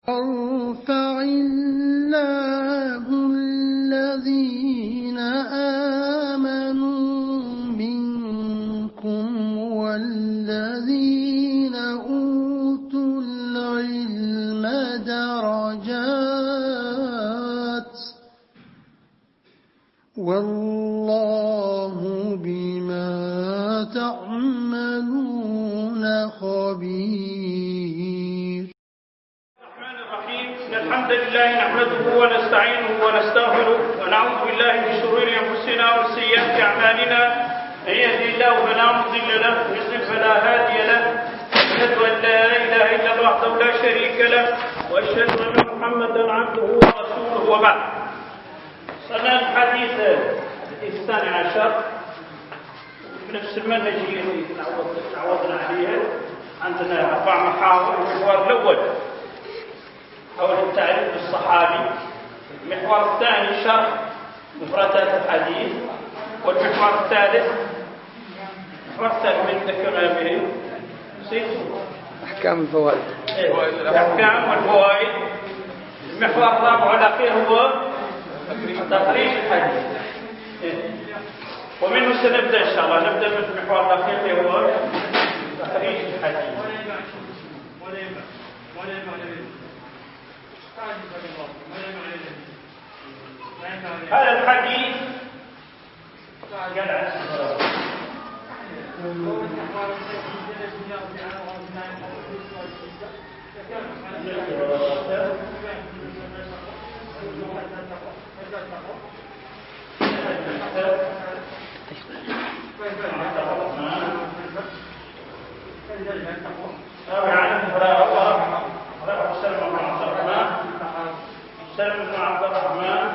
يرفع الله الذين آمنوا منكم والذين أوتوا العلم درجات والله بما تعملون خبير. الرحمن الرحيم. الحمد لله نحمده ونستعينه ونستغفره ونعوذ بالله من شرور انفسنا وسيئات اعمالنا. من يهده الله فلا مضل له ومن يضلل فلا هادي له. أشهد أن لا إله إلا الله وحده لا شريك له وأشهد أن محمدا عبده ورسوله وبعد. صلنا الحديث الثاني عشر بنفس المنهج اللي تعودنا عليه. عندنا 4 محاور. المحور الأول حول التعريف بالصحابي، المحور الثاني شرح مفردات الحديث، والمحور الثالث من ذكرنا به أحكام الفوائد. الأحكام والفوائد. المحور الرابع والأخير هو تخريج الحديث، ومنه سنبدأ إن شاء الله. نبدأ من المحور الأخير اللي هو تخريج الحديث. هذا الحديث سلم بن عبد الرحمن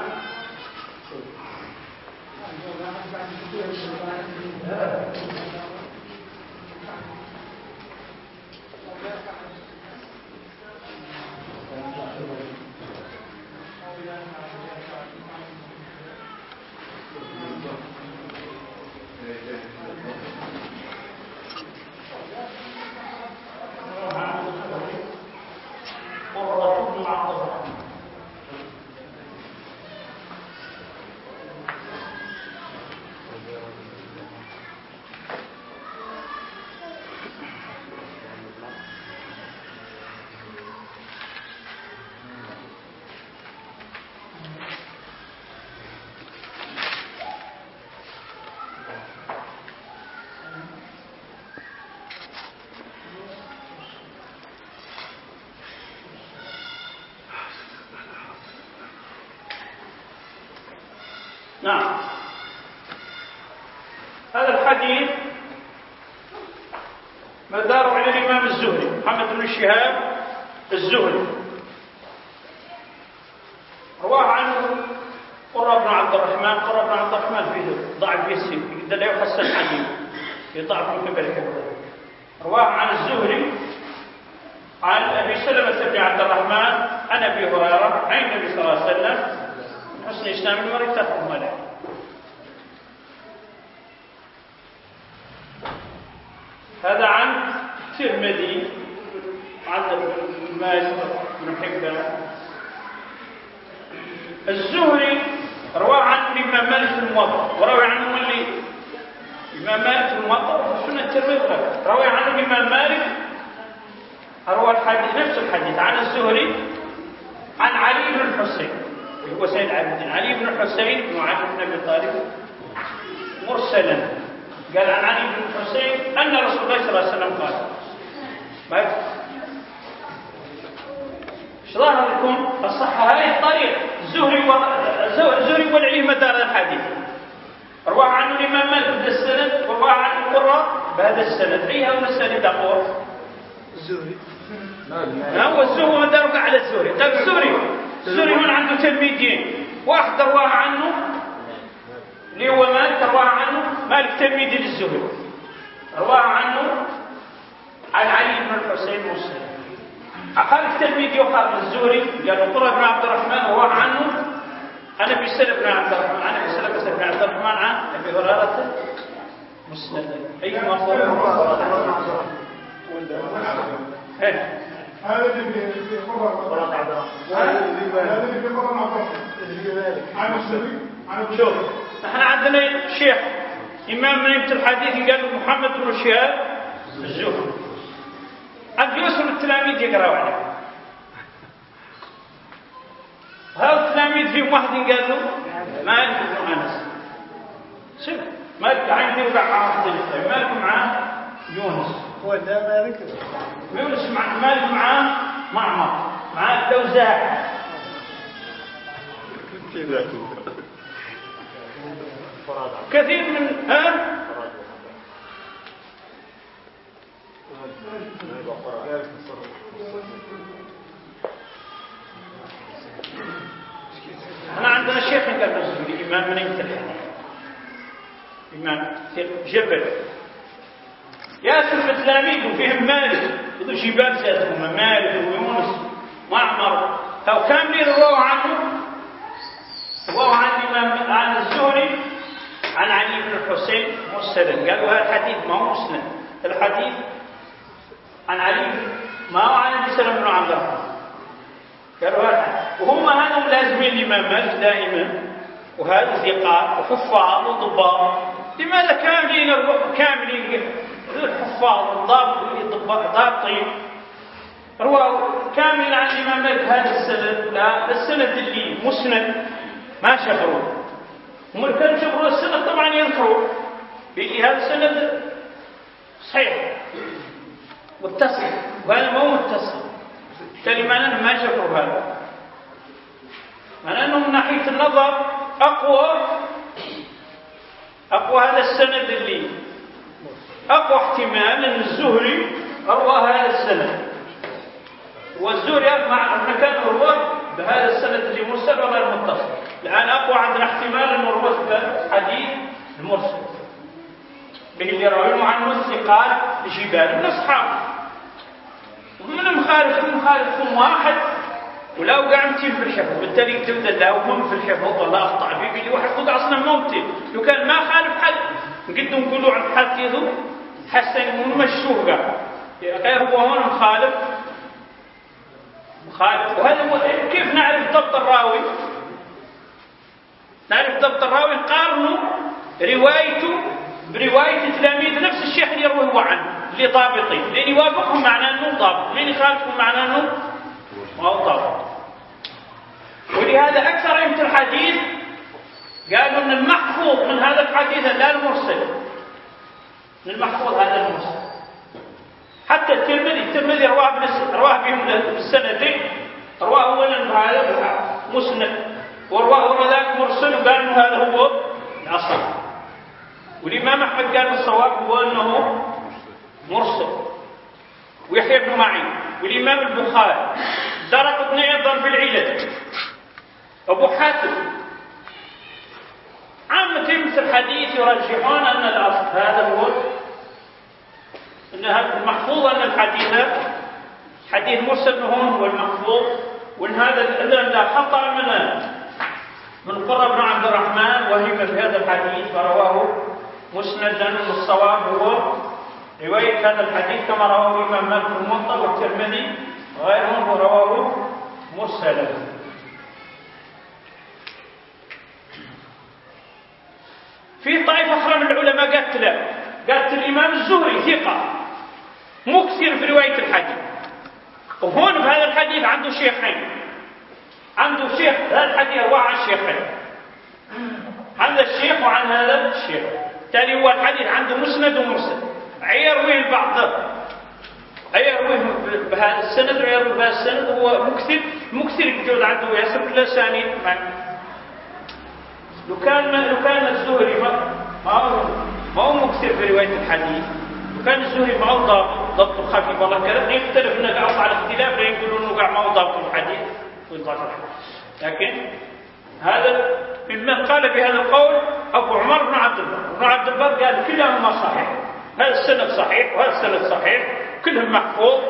نعم. هذا الحديث مدار على الإمام الزهري محمد بن شهاب الزهري. رواه عنه قرة بن عبد الرحمن. قرة بن عبد الرحمن فيه ضعف يسير، لا يحسن حديث، في ضعف من قبل حفظه. رواه عن الزهري عن أبي سلمة بن عبد الرحمن عن أبي هريرة عن النبي صلى الله عليه وسلم: حسن إسلام المرء تركه ما لا يعلم. هذا عن الترمذي عن مالك بن حبان. الزهري رواه عن الإمام مالك في الموطأ، وروى عنه اللي الإمام مالك في الموطأ وفي سنة الترمذي روى عن الإمام مالك. روى الحديث نفس الحديث عن الزهري عن علي بن الحسين هو سيد العابدين، علي بن الحسين بن علي بن ابي طالب مرسلا. قال عن علي بن الحسين ان رسول الله صلى الله عليه وسلم قال. ايش ظهر لكم الصحه هذه الطريق الزهري والعلي مدار الحديث. رواه عنه الامام مالك بهذا السند، ورواه عنه القراء بهذا السند. اي هو السند اقوى؟ الزهري. هو الزهري مداره على الزهري. طيب الزهري من عنده تلميذين، واحد رواه عنه اللي هو مالك، رواه عنه مالك تلميذ للزهري، رواه عنه عن علي بن الحسين مرسل. قال التلميذ يقال للزهري قال قرة بن عبد الرحمن رواه عنه عن ابي سلمة بن عبد الرحمن عن ابي سلمة بن عبد الرحمن عن ابي هريرة مسند. اي مرفوع هذا اللي في مرة هذا اللي في مرة معطوف عن الزهري شوف احنا عندنا شيخ إمام من الحديث قال محمد بن شهاب الزهري عند يوسف التلاميذ يقرأوا عليه هذا التلاميذ فيهم واحد قال له مالك بن أنس شوف مالك عندي وقع مختلفة مالك معاه يونس هو ده مالك يونس مالك معاه معمر معاه الأوزاعي كثير من احنا عندنا شيخ قال الزهري إمام من الحديث إمام جبل ياسر من تلاميذه فيهم مالك وذو جبال ذاتهم مالك ويونس معمر أو كاملين رواه عنه رواه عن الإمام عن الزهري عن علي بن الحسين مرسلا قالوا هذا الحديث ما هو مسند الحديث عن علي ما هو عن ابي سلمة بن عبد الرحمن قالوا هذا وهم هذا لازمين الإمام مالك دائما وهذا ثقات وحفاظ وضباط لماذا كاملين الحفاظ والضابطين رواه كامل عن الإمام مالك هذا السند لا السند اللي مسند ما شفروه هم كانوا شفروا السند طبعا ينكروا بيجي هذا السند صحيح متصل وهذا مو متصل كلمة أنهم ما شفروا هذا معناه أنه من ناحية النظر أقوى هذا السند اللي أقوى احتمال أن الزهري أروى هذا السند والزهري مع كان أروى بهذا السند اللي مرسل وغير متصل الآن أقوى عندنا احتمال أن أروى بحديث المرسل به اللي يروونه عنه الثقات جبال من أصحابه ومن مخالفهم واحد ولا وقع متين في الحفظ بالتالي تبدا لا وهم في الحفظ والله اخطا فيه اللي واحد قد اصلا ممتن لو كان ما خالف حد نقدر نقولوا عن حديثه حسن ونمشوه غير هو هون مخالف وهذا هو كيف نعرف ضبط الراوي نقارنه روايته بروايه تلاميذ نفس الشيخ اللي يروي هو عنه اللي ضابطين لان يوافقهم معناه انه ضابط لان يخالفهم معناه انه ما هو ضابط ولهذا أكثر أئمة الحديث قالوا أن المحفوظ من هذا الحديث لا المرسل من المحفوظ هذا المرسل حتى الترمذي رواه بهم بالسندين رواه أولا بهذا مسند ورواه ذاك مرسل وقال أنه هذا هو الأصل والإمام أحمد قال الصواب هو أنه مرسل ويحيى بن معين والإمام البخاري درقطني أيضا في العلل أبو حاتم عامة مثل الحديث يرجحون أن الأصل هذا هو أن المحفوظ أن الحديث حديث مرسل هون هو المحفوظ وأن هذا لا خطأ من قرة بن عبد الرحمن وهم في هذا الحديث فرواه مسندا والصواب هو رواية هذا الحديث كما رواه الإمام مالك في الموطأ والترمذي وغيرهم رواه مرسلا في طائفة أخرى من العلماء قالت الإمام الزهري ثقة مكثر في رواية الحديث وهون في هذا الحديث عنده شيخين عنده شيخ هذا الحديث رواه عن الشيخين عن الشيخ وعن هذا الشيخ تالي هو الحديث عنده مسند ومرسل يرويه البعض يرويه بهذا السند ويرويه بهذا السند وهو مكثر الجود عنده يسر كل سانيد لو كان الزهري ما هو مكثر في رواية الحديث لو كان الزهري ما هو ضبط خفيف والله كلام يختلف انك على الاختلاف لا يقولون انه ما هو ضبط الحديث ويضبط الحديث لكن هذا ممن قال بهذا القول أبو عمر بن عبد البر قال كلاهما صحيح هذا السند صحيح وهذا السند صحيح كلهم محفوظ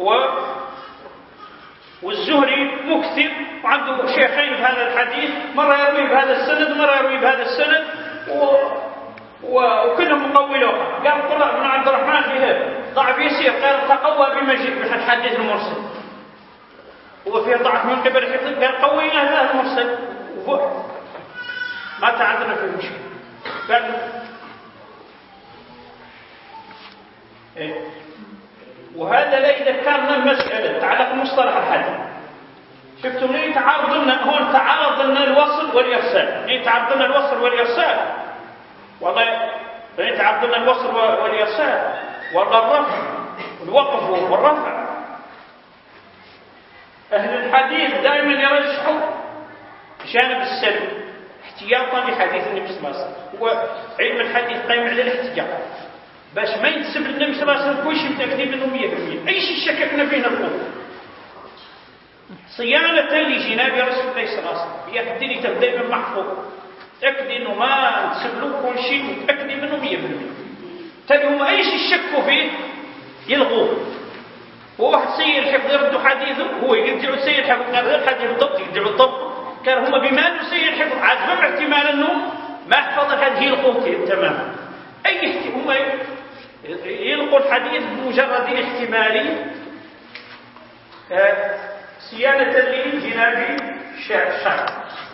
والزهري مكثر وعنده شيخين في هذا الحديث مرة يروي بهذا السند ومرة يروي بهذا السند وكلهم مقولوها قال قرة بن عبد الرحمن فيه ضعف يسير قال تقوى بما جئ بالحديث المرسل هو فيه ضعف من قبل الحفظ، قال قوينا هذا المرسل ما تعذرنا في المشكلة. قال وهذا لا إذا كان من مسألة تعلق مصطلح الحديث. شفتوا ليه تعارض لنا هون؟ تعارض لنا الوصل والإرسال. ليه تعارض لنا الوصل والإرسال؟ والله ليه تعارض لنا الوصل والإرسال؟ والله الرفع والوقف والرفع. أهل الحديث دائما يرجحوا جانب السلب احتياطا لحديث النبي صلى الله عليه وسلم. هو علم الحديث قائم على الاحتياط باش ما ينسب للنبي صلى الله عليه وسلم كل شيء متأكدين منه 100%. أي شيء شككنا فيه نقول صيانة لجناب رسول الله صلى الله عليه وسلم. هي الدين دائما محفوظ، تأكد إنه ما نسب له كل شيء متأكدين منه 100%. تالي هم أي شيء شكوا فيه يلغوه. هو واحد سيء الحفظ يردوا حديثه، هو يرجعوا سيء الحفظ غير الحديث بالضبط يرجعوا الضبط. كان هم بما أنه سيء الحفظ عزمهم احتمال أنه ما حفظ هذه القوتين تماما. أي هم يلقوا الحديث بمجرد احتمالي صيانة لجناب الشرع.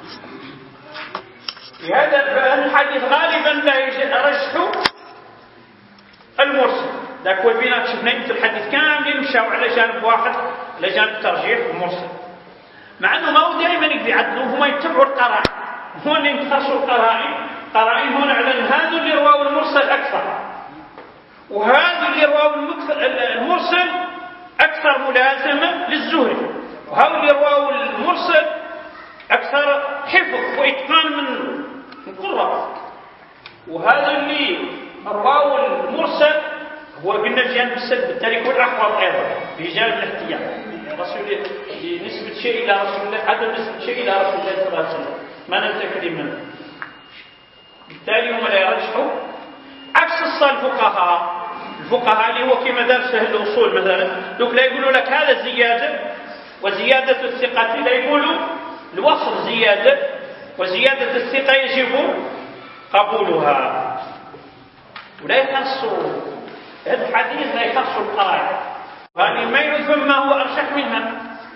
لهذا الحديث غالبا لا يرجح المرسل. ذاك هو بينا شفنا يمكن الحديث كامل مشاو على جانب واحد، على جانب الترجيح المرسل، مع انه ما هو دائما يعدلوا، هما يتبعوا القرائن. هون ينتخصوا القرائن هون على هذا اللي رواه المرسل اكثر، وهذا اللي رواه المرسل اكثر ملازمه للزهري، وهذا اللي رواه المرسل اكثر حفظ واتقان من القراء، وهذا اللي رواه المرسل هو قلنا جانب السلب، بالتالي يكون احفظ ايضا بجانب الاحتياط. رسول نسبة شيء الى رسول الله، عدم نسبة شيء الى رسول الله صلى الله عليه وسلم ما نتأكد منه، بالتالي هم لا يرجحوا. عكس الفقهاء اللي هو كما درس اهل الاصول مثلا، دوك لا يقولوا لك هذا زياده، وزياده الثقه لا يقولوا الوصف زياده، وزياده الثقه يجب قبولها، ولا يخصوا هذا الحديث، لا يخصوا القرائن، وهذه ما يفهم ما هو ارشح منها.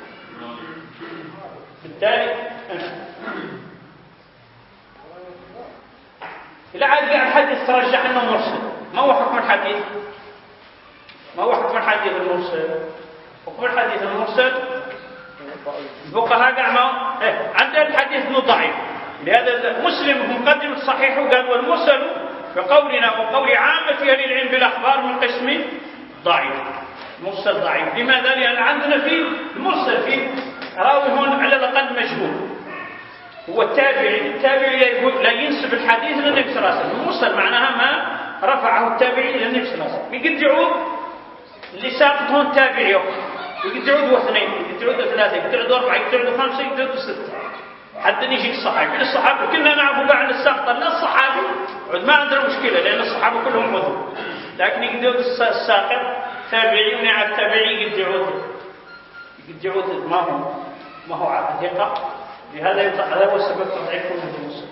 بالتالي إذا عاد الحديث ترجح أنه مرسل، ما هو حكم الحديث؟ ما هو حكم الحديث المرسل؟ حكم الحديث المرسل الفقهاء قالوا عند الحديث انه ضعيف. لهذا مسلم في مقدمة الصحيح وقال والمرسل بقولنا وقول عامة أهل العلم بالأخبار من قسم ضعيف. مرسل ضعيف، لماذا؟ لأن عندنا في المرسل في راوي هون على الأقل مجهول، هو التابعي لا ينسب الحديث للنبي صلى الله عليه وسلم. المرسل معناها ما رفعه التابعي الى النبي صلى الله عليه وسلم. يقد يعود اللي ساقط هون تابعي، يقد يعود اثنين، يقد يعود ثلاثه، يقد يعود اربعه، يقد يعود خمسه، يقد يعود سته، حتى يجي الصحابي. الصحابه كلنا نعرف بعد الساقطه، لا الصحابي ما عندنا مشكله لان الصحابه كلهم عذر، لكن يقد يعود الساقط تابعي، ونعرف التابعي يقد يعود ما هو ثقه. لهذا هذا هو السبب تضعيف المسلم.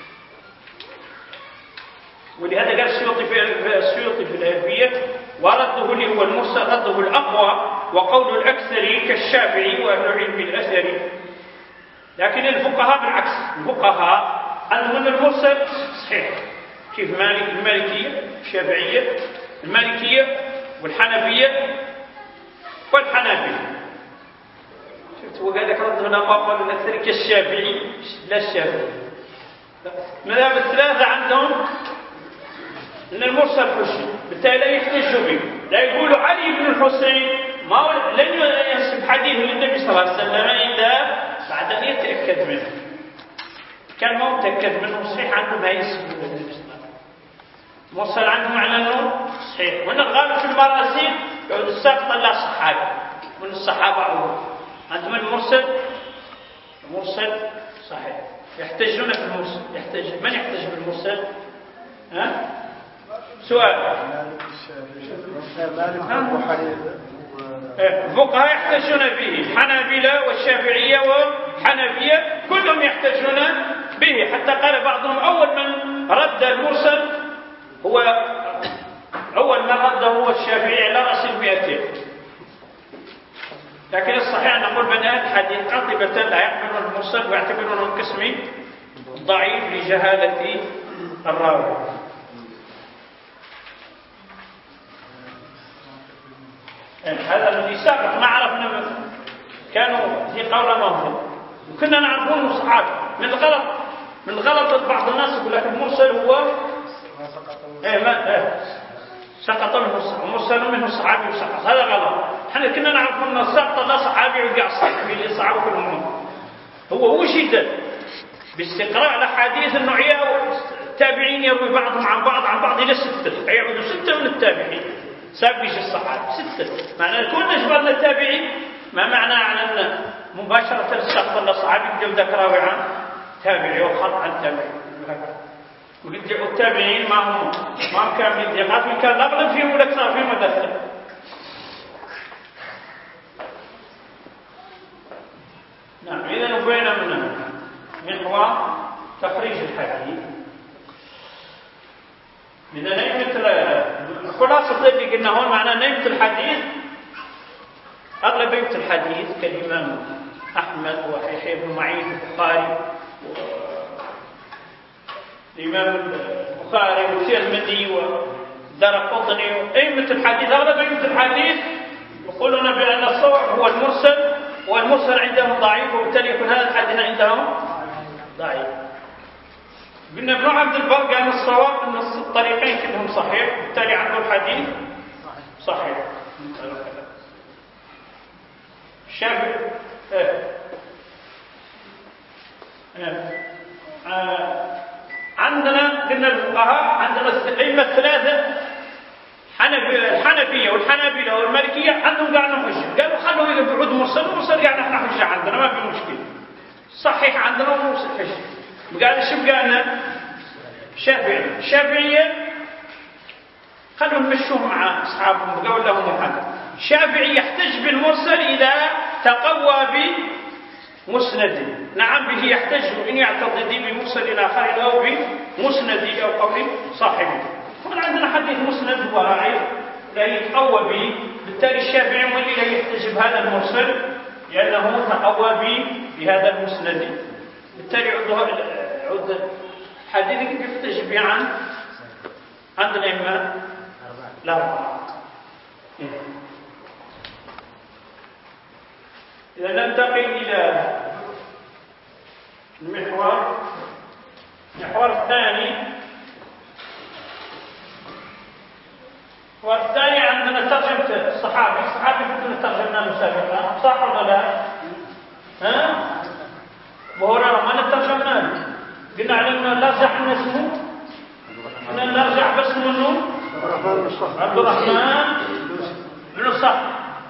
ولهذا قال السيوطي في الألفية ورده اللي هو المرسل رده الأقوى وقول الأكثر كالشافعي وأهل العلم الأثري. لكن الفقهاء بالعكس، الفقهاء عندهم المرسل صحيح، كيف المالكية الشافعية المالكية والحنفية والحنابلة. وقال لك رد هنا قال الأكثر كالشافعي لا الشافعي. مذهب الثلاثة عندهم أن المرسل حجة، بالتالي لا يحتجوا به. لا يقولوا علي بن الحسين لن ينسب حديث للنبي صلى الله عليه وسلم إلا بعد أن يتأكد منه. كان ما متأكد منه صحيح عندهم ما ينسب للنبي صلى الله عليه وسلم. المرسل عندهم على أنه صحيح، وأن الغالب في المراسيل يعود الساقط لا صحابي من الصحابة عموما. عندهم المرسل صحيح، يحتجون بالمرسل. من يحتج بالمرسل؟ سؤال. الفقهاء يحتجون به، الحنابلة والشافعية والحنفية كلهم يحتجون به، حتى قال بعضهم أول من رد المرسل هو الشافعي على رأس 200. لكن الصحيح أن نقول بناء الحديث قاطبة لا يقبلون المرسل ويعتبرونه القسم ضعيف لجهالة الراوي. هذا الذي سابق ما عرفنا كانوا في قول منهم وكنا نعرفون الصحابة. من الغلط بعض الناس يقول لك المرسل هو سقط منه المرسل منه الصحابي وسقط، هذا غلط. احنا كنا نعرف ان السقط لا صحابي وقع صحابي اللي صعب كلهم هو وجد باستقراء الاحاديث النوعيه. التابعين يروي بعضهم عن بعض الى 6، يعود 6 من التابعين سابقش الصحابه 6. معنى كون نجبرنا التابعين ما معنى على ان مباشره السقط لا صحابي يبدا كراوي عن تابعي وخط عن تابعي. ويرجعوا التابعين ما هم كاملين دقات من كان اغلب فيهم ولا اكثر فيهم مدخل. نعم. اذا وبينا من محور تخريج الحديث. اذا نيمة خلاصة اللي قلنا هون معناه نيمة الحديث اغلبية الحديث كالامام احمد ويحيى بن معين البخاري الإمام البخاري والترمذي والدارقطني أئمة الحديث أغلبية الحديث يقولون بأن الصواب هو المرسل، والمرسل عندهم ضعيف، وبالتالي يكون هذا الحديث عندهم ضعيف. قلنا ابن عبد البر قال الصواب أن الطريقين كلهم صحيح، وبالتالي عنده الحديث صحيح. الشافعي عندنا قلنا الفقهاء عندنا الأئمة الثلاثة الحنفية والحنابلة والمالكية عندهم قاعدة حجة. قالوا خلوا إذا بعود مرسل ومرسل قاعدة احنا حجة عندنا ما في مشكلة. صحيح عندنا ومرسل حجة. قال شو قالنا؟ الشافعية خلوا نمشوه مع أصحابهم قالوا لهم محمد. الشافعي يحتج بالمرسل إذا تقوى بمسند. نعم به يحتج إن يعتضد بمرسل آخر أو بمسند أو قول صاحبه. هنا عندنا حديث مسند وراعي لا يتقوى به، بالتالي الشافعي مولي لا يحتج بهذا المرسل لأنه تقوى بهذا المسند. بالتالي عد حديث يحتج به عند الأئمة الأربعة. إذا ننتقل إلى المحور الثاني. والثاني عندنا ترجمة الصحابي كنا ترجمنا له سابقا صح ولا لا؟ وهنا ما نترجمنا له قلنا علمنا نرجع من اسمه قلنا نرجع باسمه منه عبد الرحمن بن الصخر.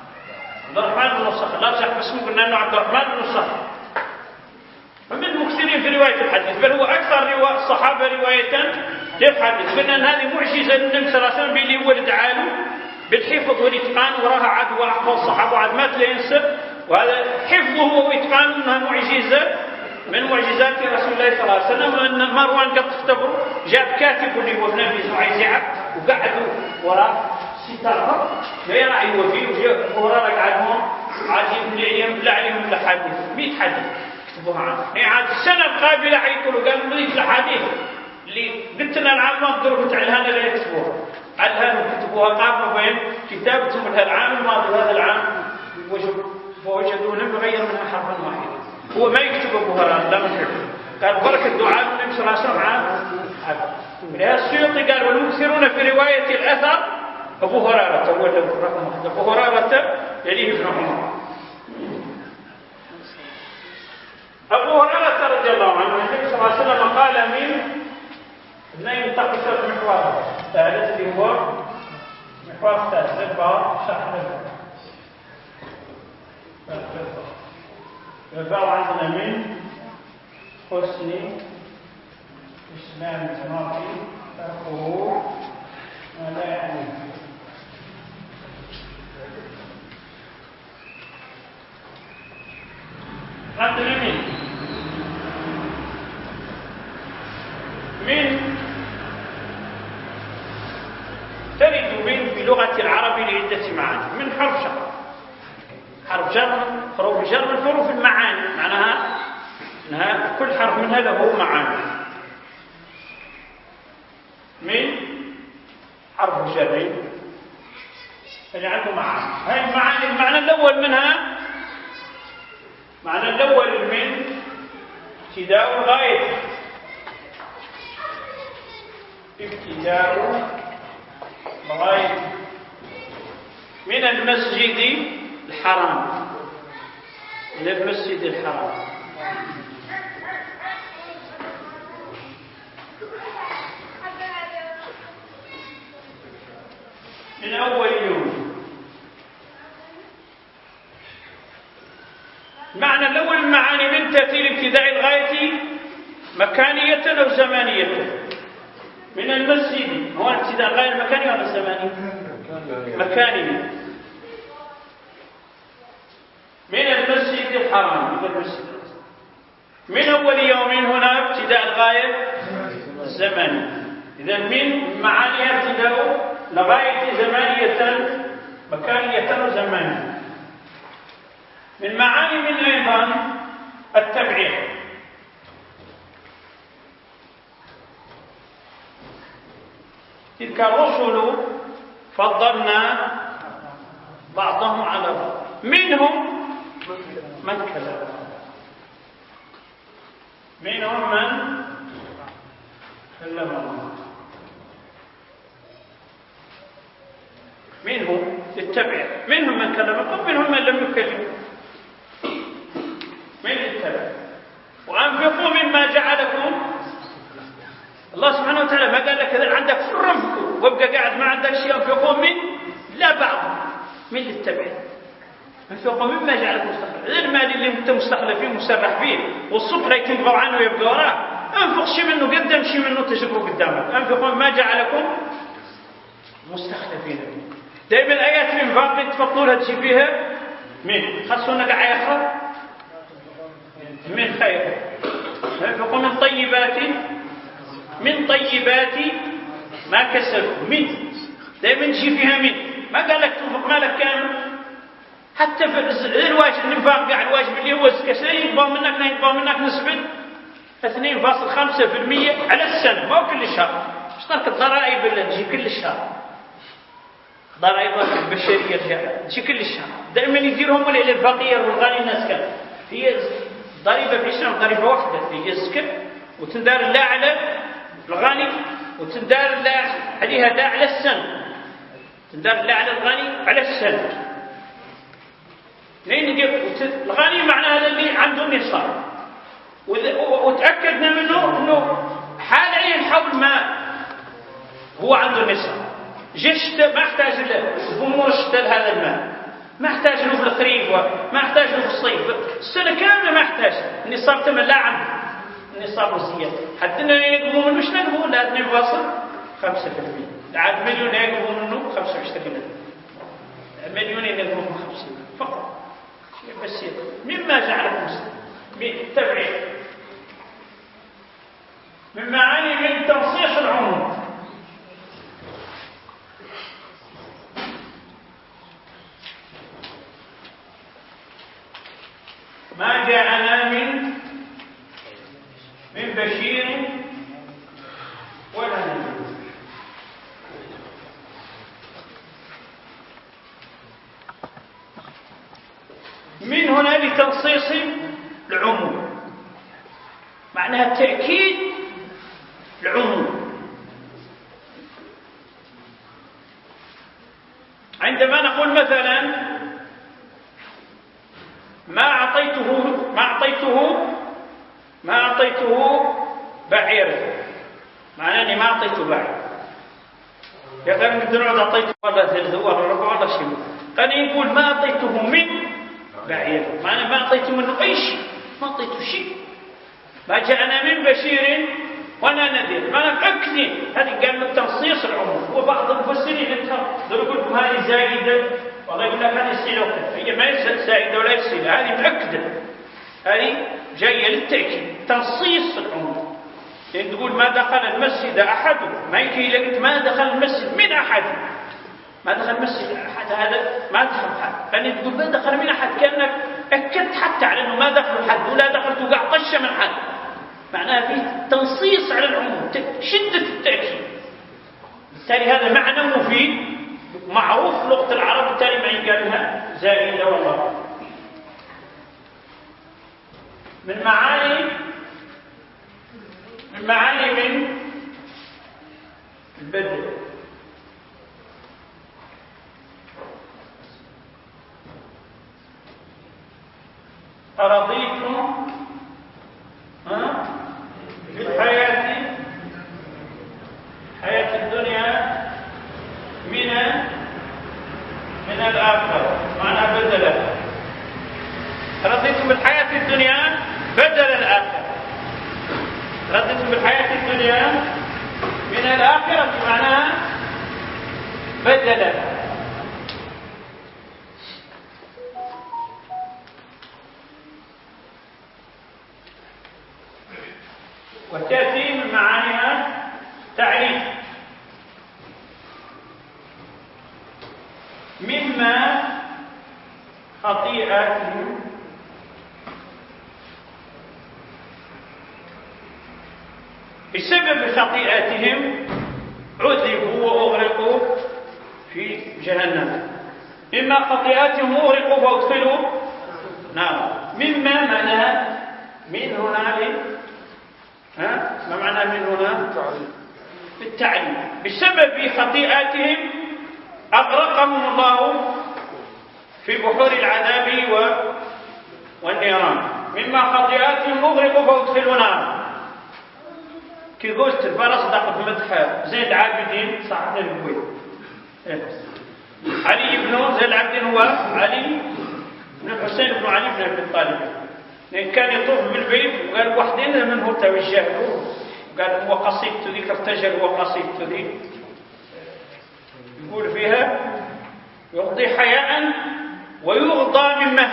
نرجع باسمه قلنا انه عبد الرحمن بن الصخر. ومن المكثرين في رواية الحديث، بل هو أكثر الصحابة رواية للحديث. قلنا أن هذه معجزة للنبي صلى الله عليه وسلم اللي ولد عاله بالحفظ والإتقان، وراها عاد وأحفظ الصحابة وعاد مات لا ينسى. وهذا حفظه وإتقانه أنها معجزة من معجزات رسول الله صلى الله عليه وسلم. وأن مروان قد اختبر جاب كاتب اللي هو ابن أبي زعيزعة وقعدوا وراء ستارة لا يراعي وفيه وجاء وراء قعدهم عاجين يملى عليهم الحديث 100 حديث عاد السنة القابلة حيقولوا قالوا نريد الحديث اللي قلت لنا العام ما قدروا تعلهانا لا يكتبوها علها كتبوها قارنوا بين كتابتهم لها العام الماضي وهذا العام ووجدوا لم يغير منها حرفا واحدا. هو ما يكتب ابو هريره لا من حفظه. قال بركة دعاء النبي صلى الله عليه وسلم عام. لهذا السيوطي قال والمكثرون في رواية الأثر أبو هريرة هو أبو هريرة يليه ابن عمر. أبو هريرة رضي الله عنه النبي صلى الله عليه وسلم قال من ينتقص المحور الثالث اللي هو محور الثالث نبقى شرح نبقى عندنا من حسن إسلام المرء تركه ما لا يعنيه. عندنا من ترد من بلغة العرب لعدة معاني. من حرف جر الجر من حروف المعاني، معناها أنها كل حرف منها له معاني. من حرف جر اللي عنده معاني. هاي المعاني المعنى الأول منها، معنى الأول من ابتداء الغاية، ابتداء الغاية من المسجد الحرام، من المسجد الحرام. من أول يوم. المعنى الأول المعاني من تأتي لابتداء الغاية مكانية أو زمانية. من المسجد، هو ابتداء الغاية المكاني ولا الزماني؟ مكاني. من المسجد الحرام، من المسجد. من أول يوم هنا ابتداء الغاية الزماني. إذا من معانيها ابتداء لغاية زمانية مكانية وزمانية. من معاني من أيضا التبعيض. تلك الرسل فضلنا بعضهم على بعض، منهم من كذب، منهم من كلم الله، منهم للتبع، منهم من كلم الله، منهم من لم يكلم، من التبع. وأنفقوا مما جعلكم الله سبحانه وتعالى، ما قال لك إذا عندك فر انفقوا وابقى قاعد ما عندك شيء، انفقوا من لا بعض، من للتبع. انفقوا مما جعلكم مستخلفين. إذا المال اللي انت مستخلف فيه مسرح فيه والصبح لا تنبغوا عنه ويبقى وراه، انفق شيء منه قدام شيء منه تشوفه قدامك. انفقوا مما جعلكم مستخلفين فيه. دائما آيات الإنفاق تفضلها تجي فيها من خاصة عيخة من خير. انفقوا من طيبات ما كسبوا. من دائما تجي فيها من، ما قال لك تنفق مالك كامل. حتى في الواجب الانفاق قاعد الواجب اللي هو الزكاة يطبع منك نسبة 2.5% على السنة، ما هو كل شهر. اشترك الضرائب اللي تجي كل شهر، ضرائب البشرية تجي كل الشهر. دائما يديرهم الى الفقير والغني. الناس كان هي ضريبة في الإسلام ضريبة واحدة، هي الزكاة، وتندار لا على الغني وتندار لا عليها لا على السنة، تندار لا على الغني على السنة. لين الغني معناه هذا اللي عنده نصاب، وتأكدنا منه انه حال عليه الحول ما هو عنده نصاب. جيش ما احتاج له بمور الشتاء هذا المال، ما احتاج له في الخريف، ما احتاج له في الصيف، السنة كاملة ما احتاج. النصاب تم لا عنده النصاب والزيادة. حدنا يقبوا منه شنو نقول؟ لا 2.5%. عاد مليون يقبوا منه 25 مليون يقبوا منه 50 فقط. بس مما جعلكم بالتبعيد. من معاني من تنصيص العموم. ما جاءنا من بشير ولا نذير. من هنا لتنصيص العموم، معناها تأكيد العموم. عندما نقول مثلا ما أعطيته بعيرا، معناه أني ما أعطيته بعير. يا أخي نقدر نقول أعطيته ولا ثلث ولا ربع ولا شيء. قال يقول ما أعطيته من بعير، معناه ما أعطيته منه أي شيء، ما أعطيته شيء. ما جاءنا من بشير ولا نذير، ما نأكد. هذه قال من تنصيص العموم. وبعض المفسرين يقول لكم هذه زائدة، والله يقول لك هذه الصلة، هي ما هي زائدة ولا الصلة، هذه مؤكدة، هذه جاية للتأكيد تنصيص العموم. لأن تقول ما دخل المسجد أحد، ما يجي لك ما دخل المسجد من أحد، ما دخل المسجد أحد، هذا ما دخل أحد. لأن تقول ما دخل من أحد كأنك أكدت حتى على أنه ما دخلوا حد ولا دخلت وقع طشة من حد، معناها في تنصيص على العموم، شدة التأكيد. بالتالي هذا معنى مفيد معروف لغة العرب، بالتالي ما يقالها زائدة. والله من معاني من البدء أرضيتم بالحياة الدنيا من الآخرة، معنى بدلا. رضيتم بالحياة الدنيا بدل الآخرة، رضيتم بالحياة الدنيا من الآخرة معناها بدلا. وتأتي من معانيها تعريف مما خطيئاتهم بسبب خطيئاتهم عذبوا وأغرقوا في جهنم. مما خطيئاتهم أغرقوا وأدخلوا نار. مما معناها من هنا ما معنى من هنا؟ بالتعليم. بسبب خطيئاتهم أغرقهم الله في بحور العذاب والنيران. مما خطيئاتهم أغرقوا فأدخلوا نار. كي قلت الفرس داخل في مدح زين العابدين صاحبنا البوي علي بن زين العابدين هو علي بن الحسين بن علي بن أبي طالب، لأن كان يطوف بالبيت وقال وحدين منه توجه له قال هو قصيدته ذيك ارتجل هو قصيدته ذيك يقول فيها يغضي حياء ويغضى من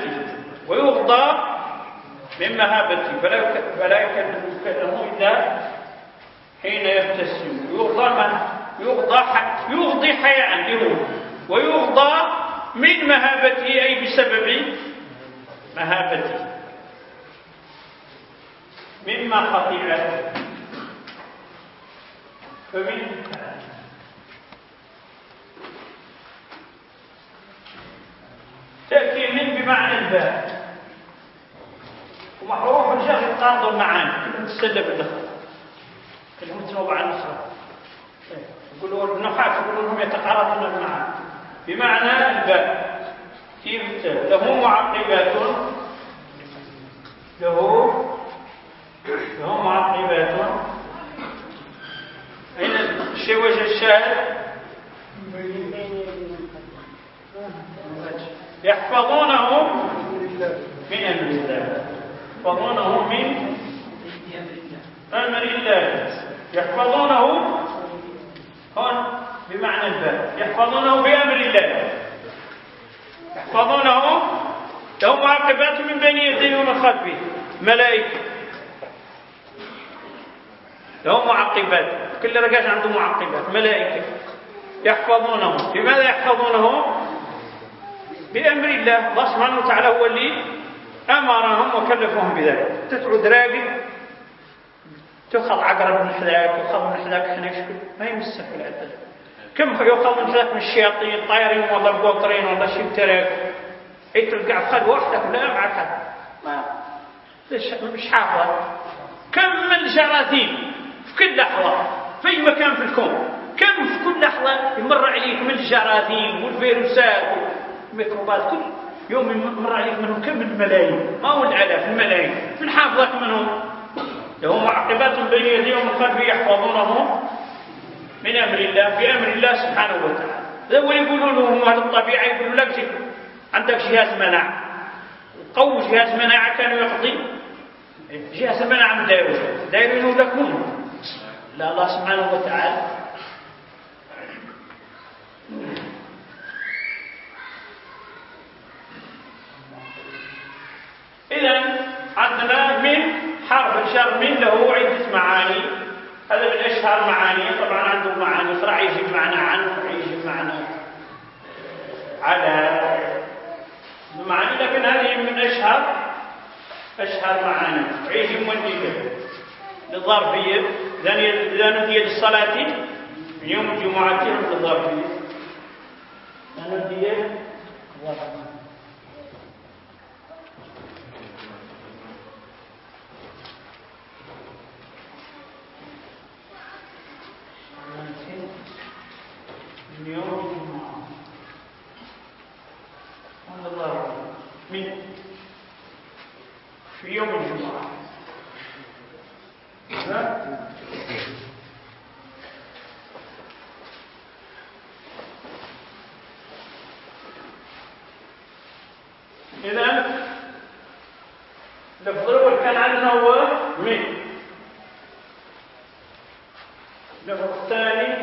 مهابته فلا يكلمه إلا حين يبتسم. يغضي حياء له ويغضى من مهابته أي بسبب مهابته. مما خطيئته فمن تأتي من بمعنى الباء ومحروف الجر يقارض المعاني كلهم تسلب الدخل كلهم تنوب عن الأخرى. يقولوا النحاة يقولون هم يتقارضون المعاني بمعنى الباء. كيف له معقبات أين الشيء وجه الشاهد؟ يحفظونه من أمر الله. يحفظونه من أمر الله. يحفظونه هون بمعنى الباء. يحفظونه بأمر الله. يحفظونه له معقبات من بين يديه ومن خلفه ملائكة. له معقبات كل رجال عنده معقبات ملائكة يحفظونه. لماذا يحفظونه؟ بأمر الله. الله سبحانه وتعالى هو اللي أمرهم وكلفهم بذلك. تتعود راقب تأخذ عقرب من حذاك وخذ من حذاك حنشكل ما يمسك العدل. كم يأخذ من حذاك من الشياطين طائرين والله بوطرين والله شيء تراك أي تلقى في خد وحدك لا معك ما مش حافظ. كم من الجراثيم في كل لحظة في أي مكان في الكون كم في كل لحظة يمر عليك من الجراثيم والفيروسات والميكروبات كل يوم يمر عليك منهم كم الملايين ما هو الآلاف الملايين من حافظك منهم. له معقبات بين يديه ومن خلفه يحفظونه من أمر الله بأمر الله سبحانه وتعالى. ذو يقولون لهم أهل الطبيعة يقولون لك عندك جهاز مناعة قوي جهاز مناعة كانوا يقضي جهاز مناعة دايرين لكم لا الله سبحانه وتعالى. إذن عندنا من حرف الشر من له عدة معاني. هذا من أشهر معاني. طبعا عنده معاني أخرى يجب معنى عن ويجب معنى على معاني، لكن هذه من أشهر معاني. عيهم والدية للظرفية، إذا نودي للصلاة من يوم الجمعة للظرفية، إذا نودي في يوم الجمعة. إذن اللفظ الأول كان عندنا هو من، اللفظ الثاني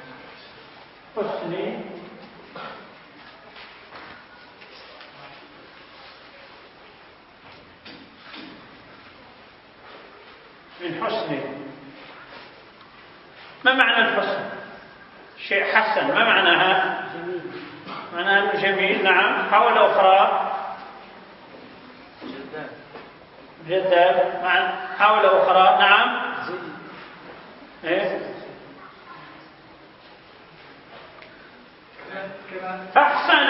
حسني، من حسني. ما معنى الحسن؟ شيء حسن، ما معناها؟ معناها جميل. نعم. حول أخرى جذاب. حول أخرى. نعم. إيه؟ أحسن.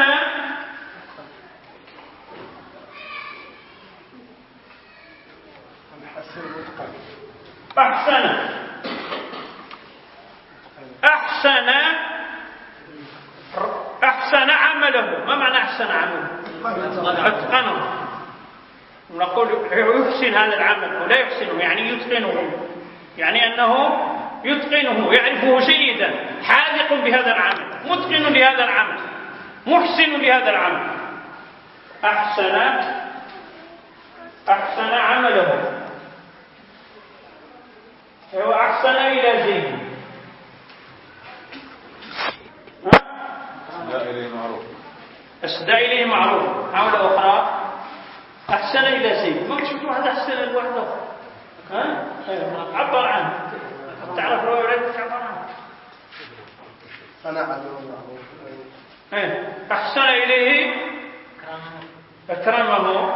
أحسن عمله. ما معنى أحسن عمله؟ أتقنه. نقول يحسن هذا العمل ولا يحسنه، يعني يتقنه، يعني أنه يتقنه، يعرفه جيدا، حاذق بهذا العمل، متقن لهذا العمل، محسن لهذا العمل. أحسن عمله. هو أحسن إلى زيد. أسدى إليه معروف. حول أخرى أحسن إلى زيد. ما تشوف واحد أحسن الواحد أخر. عبر عنه. تعرف رواية تعبر عنه. أحسن إليه أكرمه.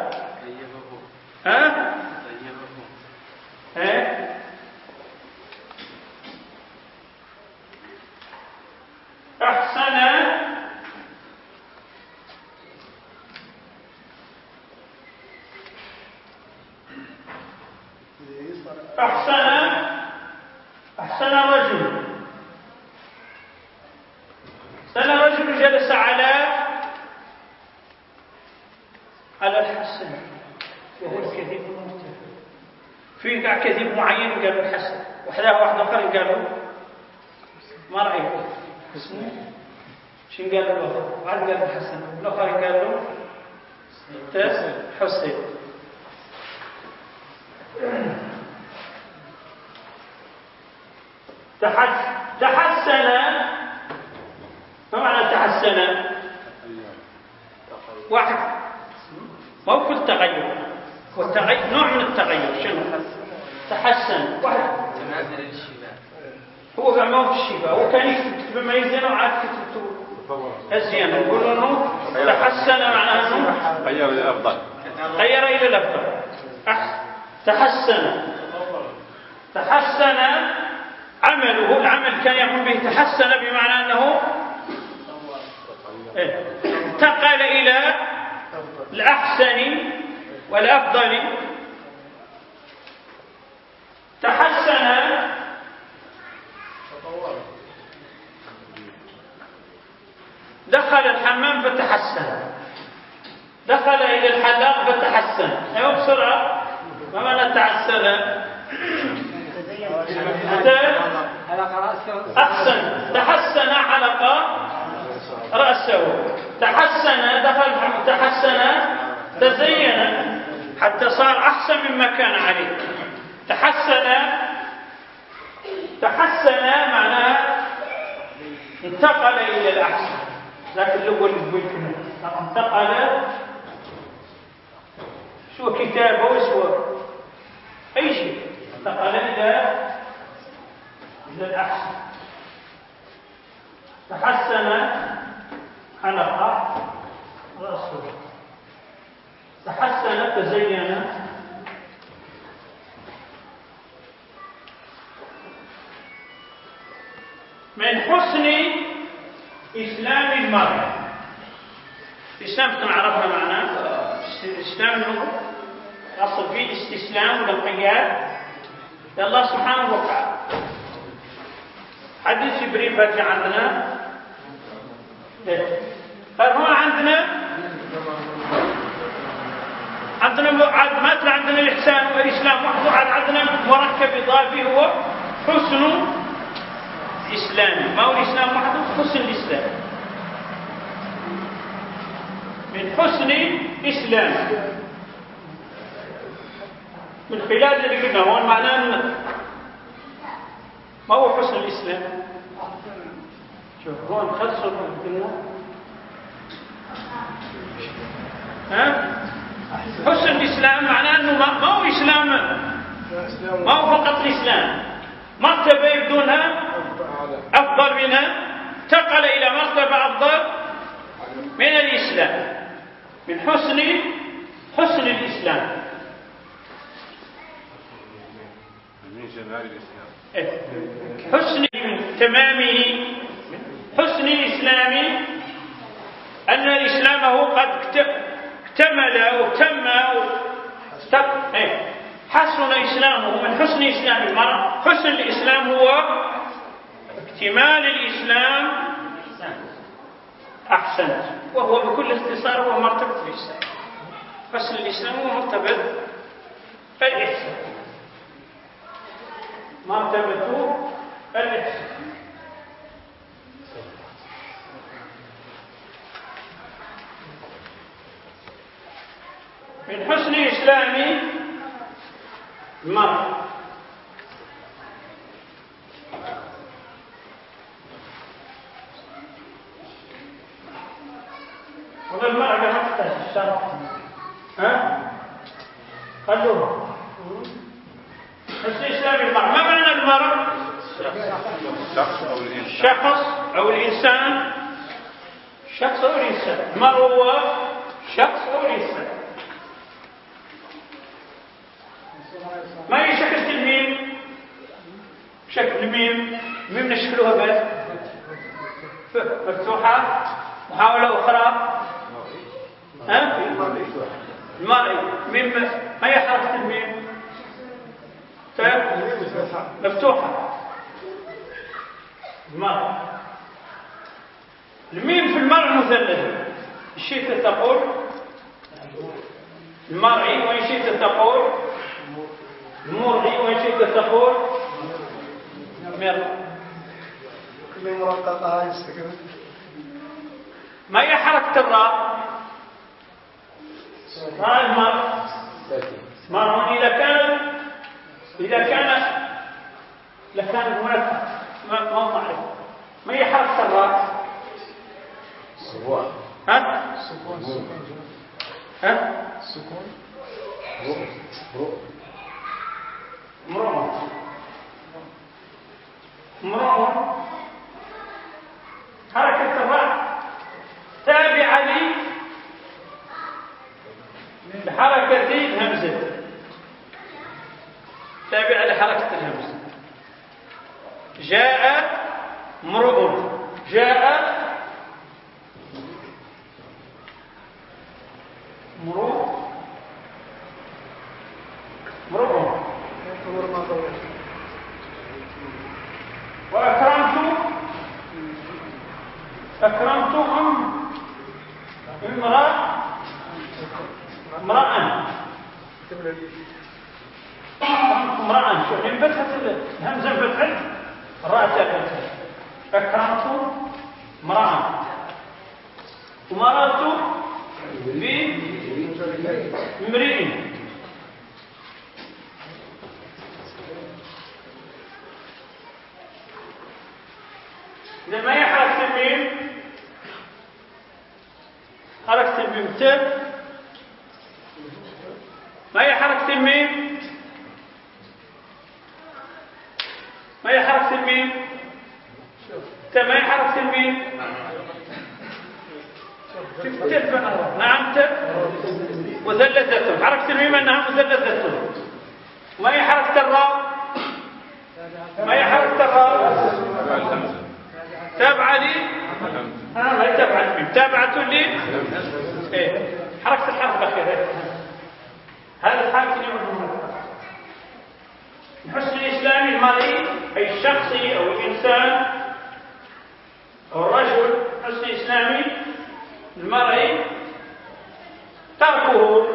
أحسن رجل. رجل جلس على الحسن، وهو الكذب المرتفع. في كذب معين قالوا الحسن، واحد آخر قالوا ما رأيك اسمه شن قالوا الآخر، واحد قال الحسن، الآخر قالوا حسين. تحسن. ما معنى تحسن؟ واحد ما هو كل تغير، نوع من التغير. شنو تحسن؟ واحد هو قال ما هو الشفاء، هو كان يكتب ما يزينه وعاد كتبته الزينة. يقولوا انه تحسن معناه انه غير الى الافضل. تحسن عمله. العمل كان يقوم به تحسن، بمعنى أنه انتقل إلى الأحسن والأفضل. تحسن دخل الحمام فتحسن، دخل إلى الحلاق فتحسن. أيوة بسرعة. ما معنى تحسن؟ أحسن. تحسن حلق رأسه. تحسن دخل. تحسن تزين حتى صار أحسن مما كان عليه. تحسن معناه انتقل إلى الأحسن. لكن الأول يقول انتقل شو كتابه وسوى أي شيء، انتقل إلى الأحسن. تحسن حلق رأسه. تحسن تزين من حسن إسلام المرء. الإسلام كما عرفنا معناه الإسلام أصل فيه استسلام والانقياد لله سبحانه وتعالى. حديث جبريل فاتح عندنا فهو عندنا الإحسان والإسلام وحده، عندنا مركب إضافي هو حسن إسلامي. ما هو الإسلام وحده؟ حسن الإسلام. من حسن إسلام من خلال اللي قلنا هو معناه ما هو حسن الإسلام؟ شوف هو نخصص قلنا حسن الإسلام معناه أنه ما هو إسلام، ما هو فقط الإسلام، مرتبة يبدونها أفضل منها، انتقل إلى مرتبة أفضل من الإسلام. من حسن الإسلام من جمال الإسلام حسن تمامه. حسن الإسلام أن الإسلام هو قد اكتمل وتم حسن إسلامه. من حسن إسلام المرء، حسن الإسلام هو اكتمال الإسلام. أحسنت. وهو بكل اختصار هو مرتبة الإسلام. حسن الإسلام هو مرتبة الإحسان، مرتبة الإحسان. من حسن إسلام المرء وهذا المرء ما تحتاج الشرع. خلوه حسن إسلام المرء. ما معنى المرء؟ شخص أو الإنسان. شخص أو الإنسان. المرء هو شخص أو الإنسان. ما هي شكل الميم؟ شكل الميم نشكلها بس مفتوحة. محاولة أخرى المرئي ميم. ما هي حركة الميم؟ مفتوحة. الميم في المرء مثلث. الشيء تقول المرئي، وإن شئت تقول المرئي، وإن شئت تقول مرئي. كل مرققة يستكمل. ما هي حركة الراء؟ راء المرء. مرء إذا كان لكان منكر ما هو معرفة. ما هي حركة الراء؟ سكون. سكون. مرء. حركة الراء تابعة لحركة الهمزة، تابعة لحركة الهمزة. جاء امرؤ. جاء امرؤ. وأكرمت امرأ. شوف من فتحة الهمزة فتحة الراء فتحة. أكرمت امرأ ومررت بامرئ. إذا ما هي حركة الميم؟ حركة الميم ما هي حركة الميم؟ ما هي حركة الميم؟ ما هي حركة الميم؟ نعم مثلثة. حركة الميم أنها مثلثة. ما هي حركة الراء؟ ما هي حركة الراء؟ تابعة لي؟ ما هي تابعة الميم. تابعة لي؟ إيه. حركة الحرف الأخيرة. هذا الحركة اللي يعرفونها. الحسن الإسلامي المرئي أي الشخصي أو الإنسان أو الرجل. حسن إسلامي المرئي تركه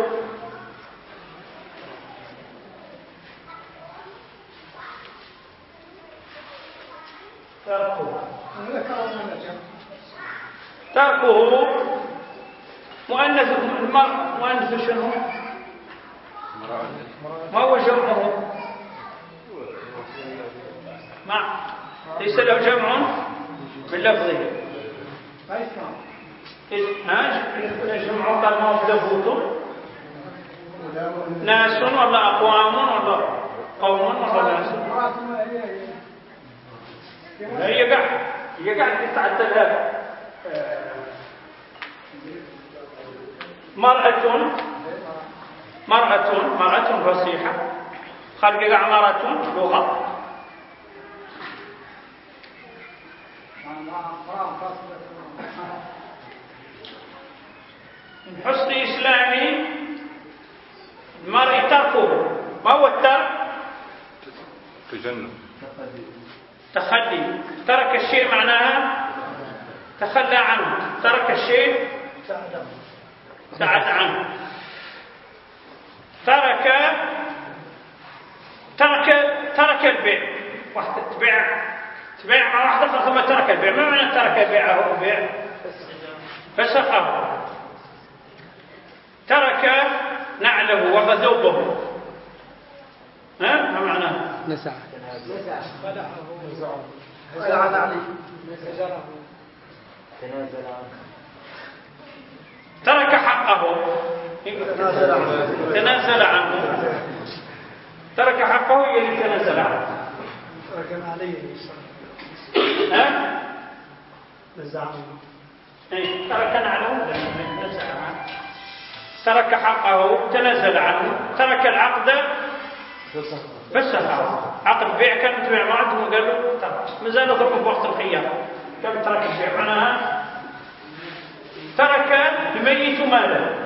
مؤنث. المرء مؤنث شنو؟ ما هو جمعه؟ ما ليس له جمع من لفظه. جمع قال ما هو لفظه ناس ولا أقوام ولا قوم ولا ناس. هي قاعد تتعدل هذا. مرأة فصيحة. خلق مرأة لغة. من حسن إسلامي المرء تركه. ما هو الترك؟ تجنب. تخلي. ترك الشيء معناها تخلى عنه. ترك الشيء سعد عنه. ترك البيع. واحدة تبيع مع واحدة ثم ترك البيع. ما معنى ترك بيعه؟ بيع فسخه. ترك نعله وغذوبه. ما معناه؟ نسع. ترك حقه. تنازل عنه. ترك حقه يعني تنازل عنه. ترك عليه. ترك نعله. ترك حقه تنازل عنه. ترك العقد فسخه. عقد بيع كان تبيع معه وقال له ترك. ما زالوا في وقت الخيار. كم ترك البيع معناها ترك الميت ماله.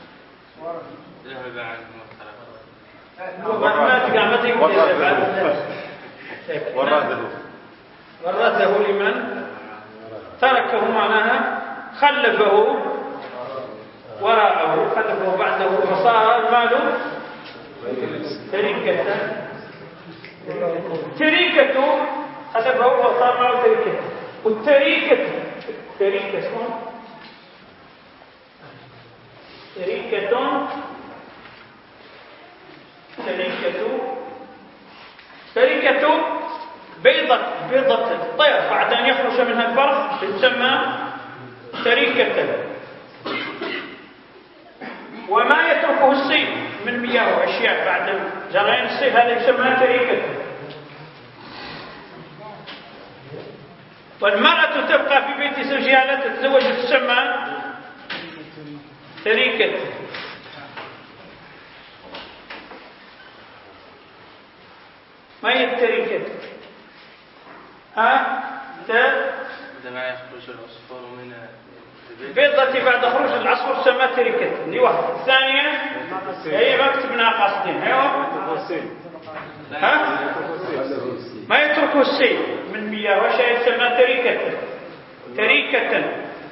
ورثه لمن؟ تركه معناها خلفه وراءه. خلفه بعده فصار المال تريكته. خلفه وصار معه تريكته. والتريكة تريكة بيضة الطير بعد أن يخرج منها الفرخ تسمى تريكة. وما يتركه الصيد من مياه وأشياء بعد جريان الصيد هذا يسمى تريكة. والمرأة تبقى في بيت زوجها لا تتزوج تسمى تريكة. ما هي التريكة؟ عندما يخرج العصفور من البيضة بعد خروج العصفور تسمى تريكة. دي واحدة. الثانية هي ما كتبناها قاصدين. ما يتركه السيل من مياه وشيء يسمى تريكة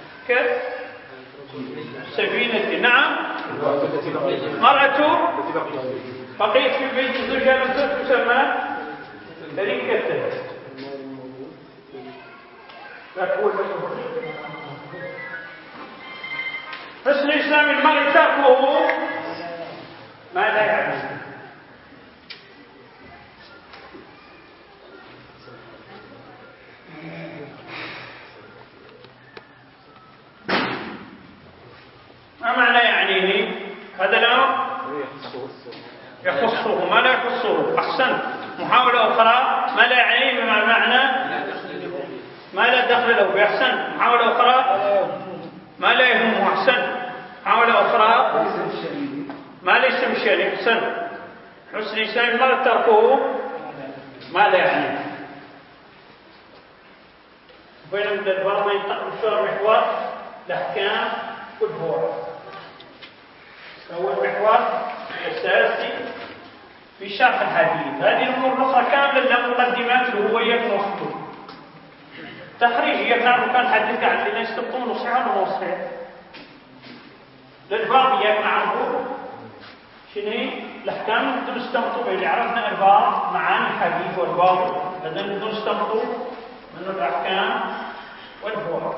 كسفينة. نعم. مرأة بقيت في بيت زوجها لم تسمى تريكة. حسن إسلام المرء تركه ماذا يعني؟ ما معنى يعنيه؟ هذا لا يخصه. ما لا يخصه. أحسن. محاولة أخرى. ما لا يعنيه بما معنى ما لا دخل له. بأحسن. محاولة أخرى. ما لا يهمه. أحسن. محاولة أخرى. ما ليس مشان حسن حسن الإسلام ما تركه ما لا يعني بين البعض ينشر محور الأحكام والفروع. هو المحور الأساسي في شرح الحديث. هذه الأمور الأخرى كاملة لها مقدمات اللي هو يكون تخريج كان حديث عن اللي يستبطون وصحيح وصحيح للبعض يكون عنه شنو الأحكام نقدر نستنبطوا به اللي عرفنا البعض معاني الحديث والبعض بدنا نقدر نستنبطوا من الأحكام والفروع.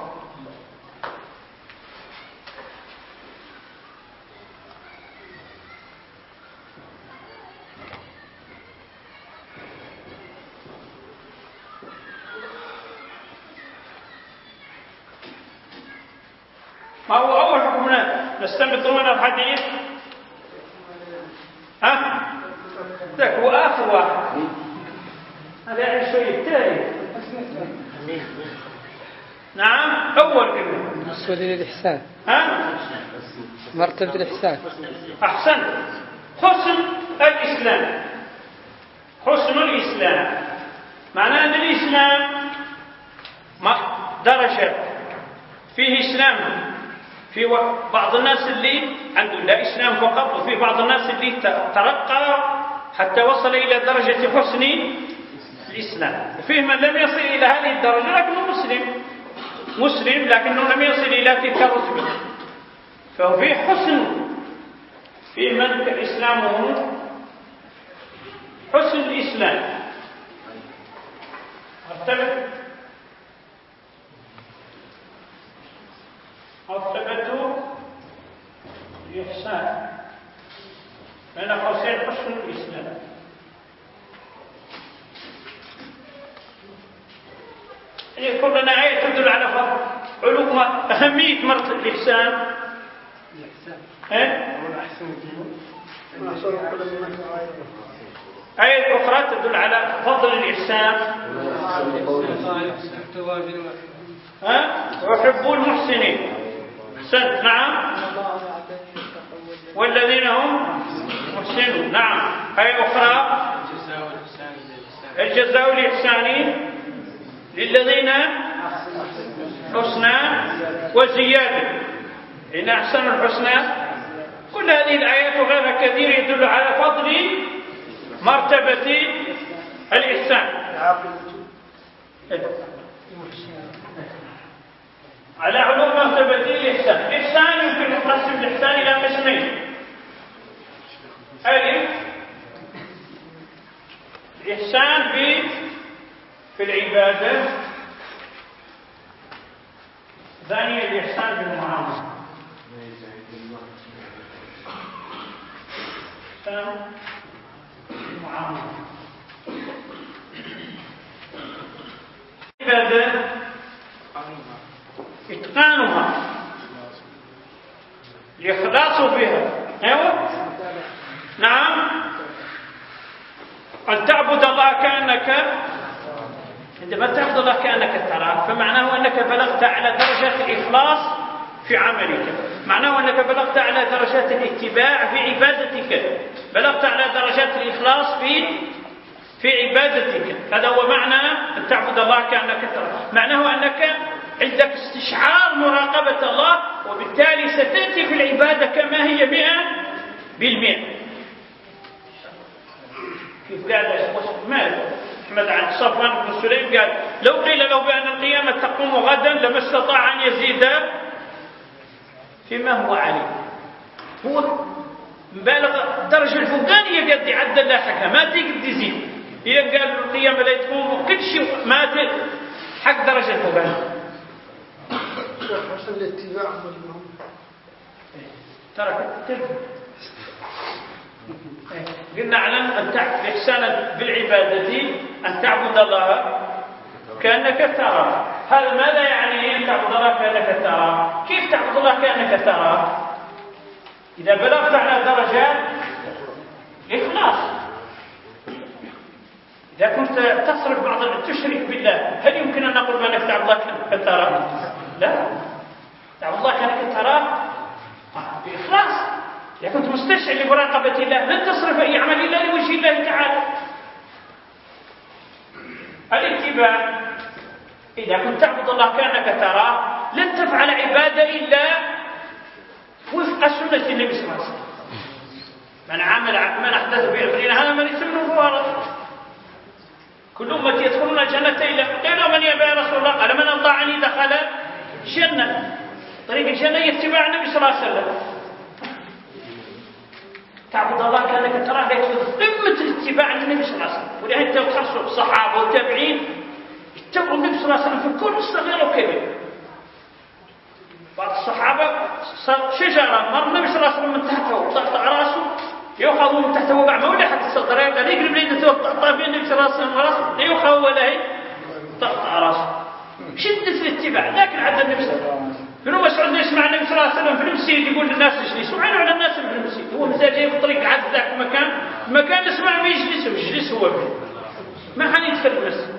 ما هو أول حكم نستنبط من الحديث؟ ذاك هو آخر واحد. هذا يعني شوية التالي. نعم أول كلمة. وصول للإحسان. مرتبة الإحسان. أحسن. حسن الإسلام. حسن الإسلام. معناه أن الإسلام درجة فيه إسلام. في بعض الناس اللي عنده لا إسلام فقط وفي بعض الناس اللي ترقى حتى وصل إلى درجة حسن الإسلام وفيه من لم يصل إلى هذه الدرجة لكنه مسلم لكنه لم يصل إلى تلك الرتبة فهو فيه حسن في من إسلامه حسن الإسلام مرتبة الإحسان بين قوسين حسن الإسلام. يكون لنا آية تدل على علو أهمية مرتبة الإحسان. آية أخرى تدل على فضل الإحسان. ويحب المحسنين. أحسنت. نعم. والذين هم محسنون. نعم. آية أخرى الجزاء الإحسان للذين حسنى وزيادة إن أحسن الحسنى. كل هذه الآيات وغيرها كثير يدل على فضل مرتبة الإحسان على علو مرتبة الإحسان. الإحسان يمكن يقسم الإحسان إلى قسمين. ألف الإحسان في العبادة. ثانيا الإحسان في المعاملة. العبادة إتقانها الإخلاص بها. أيوة. نعم. أن تعبد الله كأنك عندما تعبد الله كأنك تراه فمعناه أنك بلغت على درجات الإخلاص في عملك. معناه أنك بلغت على درجات الاتباع في عبادتك. بلغت على درجات الإخلاص في عبادتك. هذا هو معنى أن تعبد الله كأنك تراه. معناه أنك عندك استشعار مراقبة الله وبالتالي ستأتي في العبادة كما هي 100%. كيف قال أحمد عن صفوان بن سليم قال لو قيل له بأن القيامة تقوم غدا لما استطاع أن يزيد فيما هو عليه. هو مبالغ الدرجة الفوقانية قد يعدل لاحقها ما تقدر تزيد. إذا قال القيامة لا تقوم كل شيء ما حق درجة الفوقانية. حسن الاتباع ترك قلنا علم أن تعبد إحسانا بالعبادة أن تعبد الله كأنك ترى. هذا ماذا يعني أن تعبد الله كأنك ترى؟ كيف تعبد الله كأنك ترى؟ إذا بلغت على درجات إخلاص. إذا كنت تصرف بعض تشرك بالله هل يمكن أن نقول بأنك تعبد الله كأنك ترى؟ لا. تعبد الله كأنك ترى بإخلاص إذا كنت مستشعر لمراقبة الله لن تصرف أي عمل إلا لوجه الله تعالى. الاتباع إذا كنت تعبد الله كأنك تراه لن تفعل عبادة إلا وفق سنة النبي صلى الله عليه وسلم. من أحدث في أمرنا هذا من يسمى فوارد. كل أمتي يدخلون الجنة إلا قيل من يبع يا رسول الله؟ قال من أطاعني دخل الجنة. طريق الجنة يتبع النبي صلى الله عليه وسلم. تعبد الله كأنك تراه قمة الاتباع للنبي صلى الله عليه وسلم. ولهذا تخصص الصحابة والتابعين اتبعوا النبي صلى الله عليه وسلم في كل صغير وكبير. بعض الصحابة شجرة مر النبي صلى الله عليه وسلم من تحته طقطق راسه يؤخذ من تحته وقع مولى حق السلطة لا يقرب ليدته طقطق بين النبي صلى الله عليه وسلم راسه لا يؤخذ ولا هي طقطق راسه. شدة الاتباع لكن عد النبي صلى الله عليه وسلم. ابن مسعود يسمع النبي صلى الله عليه وسلم في المسجد يقول للناس اجلسوا عينوا على الناس في المسجد. هو مزاج جاي في الطريق عد ذاك المكان يسمع ما يجلس هو به ما حد يدخل المسجد.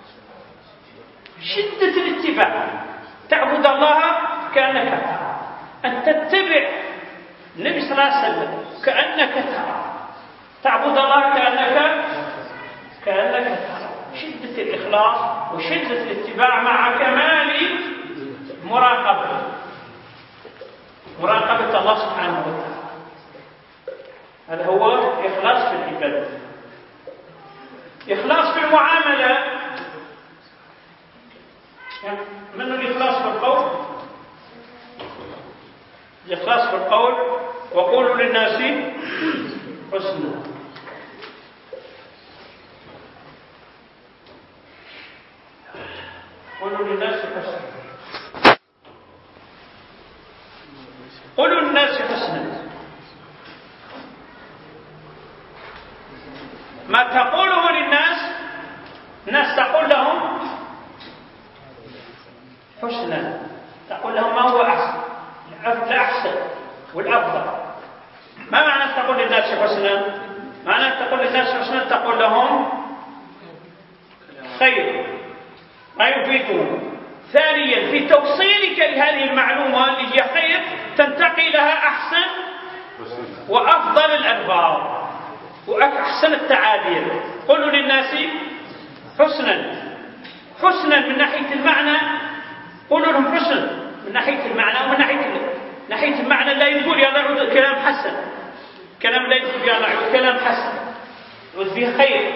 شدة الاتباع تعبد الله كأنك ترى أن تتبع النبي صلى الله عليه وسلم كأنك ترى تعبد الله كأنك ترى. شدة الإخلاص وشدة الاتباع مع كمال مراقبة الله سبحانه وتعالى. هذا هو إخلاص في العبادة. إخلاص في المعاملة. من الإخلاص في القول؟ الإخلاص في القول وقولوا للناس حسنا. قولوا للناس حسنا. قولوا للناس حسنا. ما تقوله للناس الناس تقول لهم حسنا. تقول لهم ما هو أحسن الأحسن والأفضل. ما معنى تقول للناس حسنا؟ معنى تقول للناس حسنا تقول لهم خير ما يفيدون. ثانيا في توصيلك لهذه المعلومة اللي هي خير تنتقي لها أحسن وأفضل الألفاظ وأحسن التعابير. قولوا للناس حسنا. حسنا من ناحية المعنى قولوا لهم حسنا من ناحية المعنى ومن ناحية المعنى لا يقول يا نعود كلام حسن. كلام لا يقول يا نعود كلام حسن يقول فيه خير.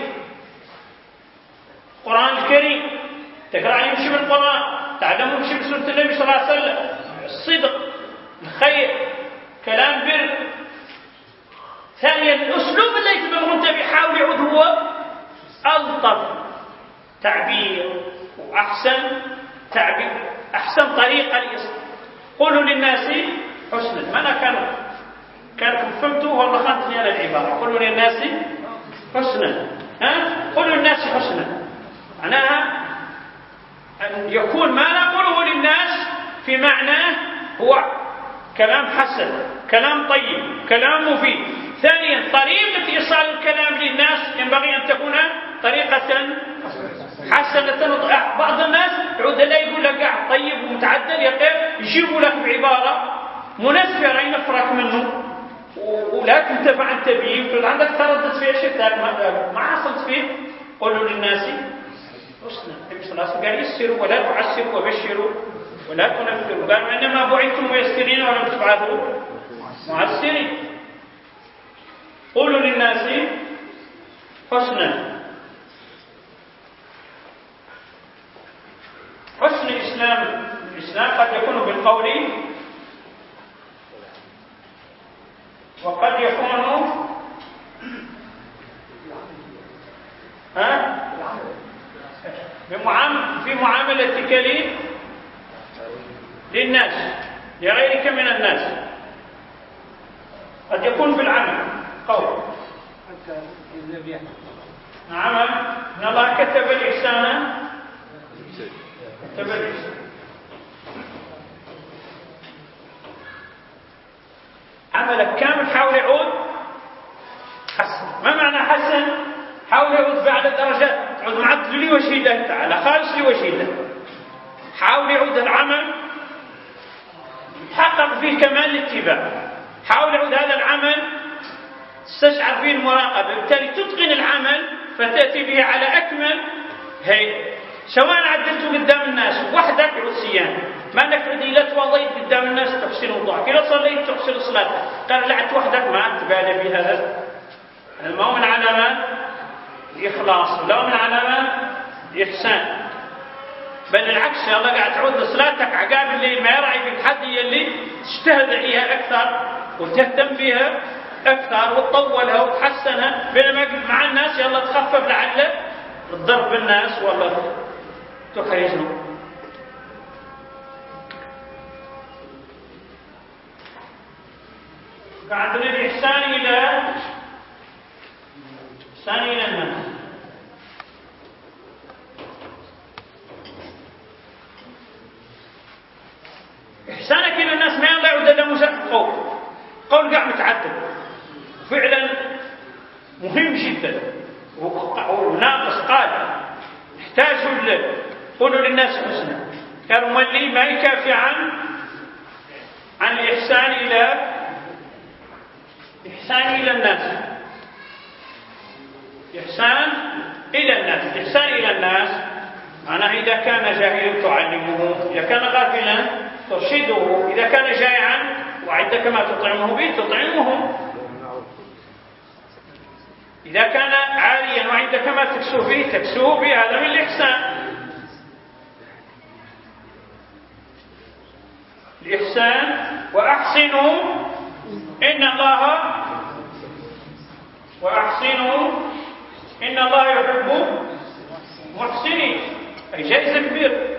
القرآن الكريم تقرأ يمشي بالقرآن تعلموا يمشي بسنة النبي صلى الله عليه وسلم. الصدق الخير كلام بر. ثانيا الأسلوب اللي يتبعون بيحاول يعود هو ألطف تعبير وأحسن تعبير أحسن طريقة ليصل. قولوا للناس حسنا. ما أنا كانكم فهمتوا والله خانتني على العبارة. قولوا للناس حسنا. قولوا للناس حسنا معناها أن يكون ما نقوله للناس في معناه هو كلام حسن كلام طيب كلام مفيد. ثانيا طريقة إيصال الكلام للناس ينبغي أن تكون طريقة حسنة. بعض الناس يعود لا يقول لك طيب ومتعدل يجيبوا لك بعبارة منفرة ينفرك منه ولا تنتفع أنت به وتقول عندك تردد في أشياء ما حصلت فيه. قولوا للناس حسنا. النبي صلى الله عليه وسلم قال يسروا ولا تعسروا وبشروا ولا تنفروا. قالوا إنما بعثتم ميسرين ولم تبعثوا معسرين. قولوا للناس حسنا. حسن الإسلام قد يكون بالقول وقد يكون في معاملتك للناس لغيرك من الناس. قد يكون في العمل قول عمل إن الله كتب الإحسان عملك كامل حاول يعود حسن. ما معنى حسن؟ حاول يعود بعد درجات تعود معدل لوجه الله تعالى خالص لوجه الله. حاول يعود العمل يتحقق فيه كمال الاتباع حاول يعود هذا العمل تستشعر فيه المراقبة، بالتالي تتقن العمل فتأتي به على أكمل هيئة. سواء عدلته قدام الناس وحدك عود صيام، ما انك تعود إذا توضيت قدام الناس تحسن وضوءك، إذا صليت تحسن صلاتك. قال لعت وحدك ما تبالي بهذا، ما هو من علامات الإخلاص ولا من علامات الإحسان، بل العكس. الله قاعد تعود لصلاتك عقاب الليل ما يرعي بك حد اللي تجتهد عليها أكثر وتهتم بها أكثر وتطولها وتحسنها، بينما مع الناس يلا تخفف لعل تضرب بالناس ولا تحرجهم. عندنا الإحسان إلى الناس. إحسانك إلى الناس ما يلا يعود إلا مجرد قول قاع متعدد فعلا مهم جدا وناقص. قال احتاجوا قولوا للناس حسنا. قالوا ملي ما يكافي عن الإحسان إلى الناس. إحسان إلى الناس معناه إذا كان جاهلا تعلمه، إذا كان غافلا ترشده، إذا كان جائعا وعدك ما تطعمه به تطعمه، إذا كان عاريا وعندك ما تكسوه به تكسوه به. هذا من الإحسان. وأحسنوا إن الله يحب محسنين، أي جائزة كبيرة.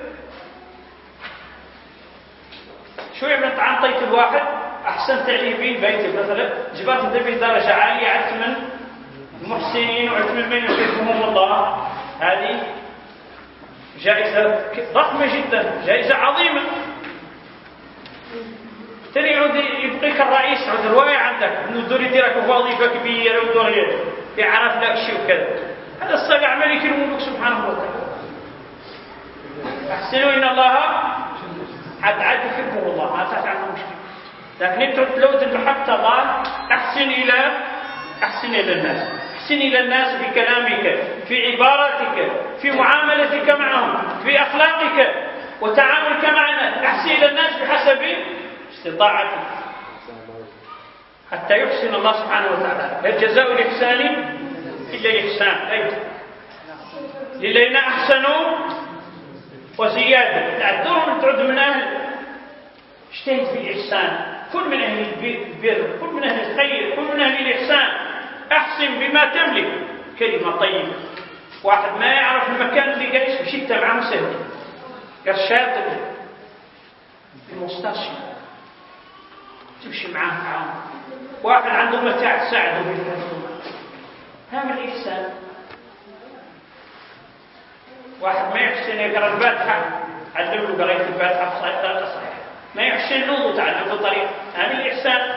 شو يعمل طعام طيت الواحد أحسنت عليه به بيتك مثلا، جبرت انت به درجة عالية، عرفت من المحسنين وعرفت من يحبهم الله. هذه جائزة ضخمة جدا، جائزة عظيمة. تاني يعود يبقيك الرئيس، عود الرواية عندك انه الدور يديرك وظيفة كبيرة ودور يعرف لك شيء وكذا. هذا الصقع ملك الملوك سبحانه وتعالى. احسنوا إن الله عاد يحبه الله، ما تعرف عنه مشكلة. لكن انت لو تحبت الله احسن إلى الناس. احسن إلى الناس في كلامك، في عباراتك، في معاملتك معهم، في أخلاقك وتعاملك مع الناس. احسن إلى الناس بحسب استطاعتك حتى يحسن الله سبحانه وتعالى. لا جزاء الإحسان إلا الإحسان. أي للذين أحسنوا وزيادة. تعدهم تعد من أهل اجتهد في الإحسان، كن من أهل البر، كن من أهل الخير، كن من أهل الإحسان. أحسن بما تملك. كلمة طيبة. واحد ما يعرف المكان اللي جالس وشيت معه سهل كالشاطئ في المستشفى تمشي معاه. واحد عنده متاع تساعده بالحزن، هذا الإحسان. واحد ما يحسن يقرأ الفاتحة علم له قراءة الفاتحة بطريقة صحيحة، ما يحسن له تعلم بطريقة، هذا الإحسان.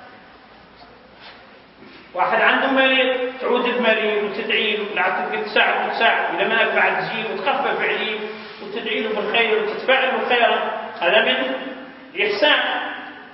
واحد عنده مريض تعود المريض وتدعي له، لعل تساعد وتساعد، إذا ما نفع تزيد وتخفف عليه وتدعي له بالخير وتتفاعل بالخير. هذا من الإحسان.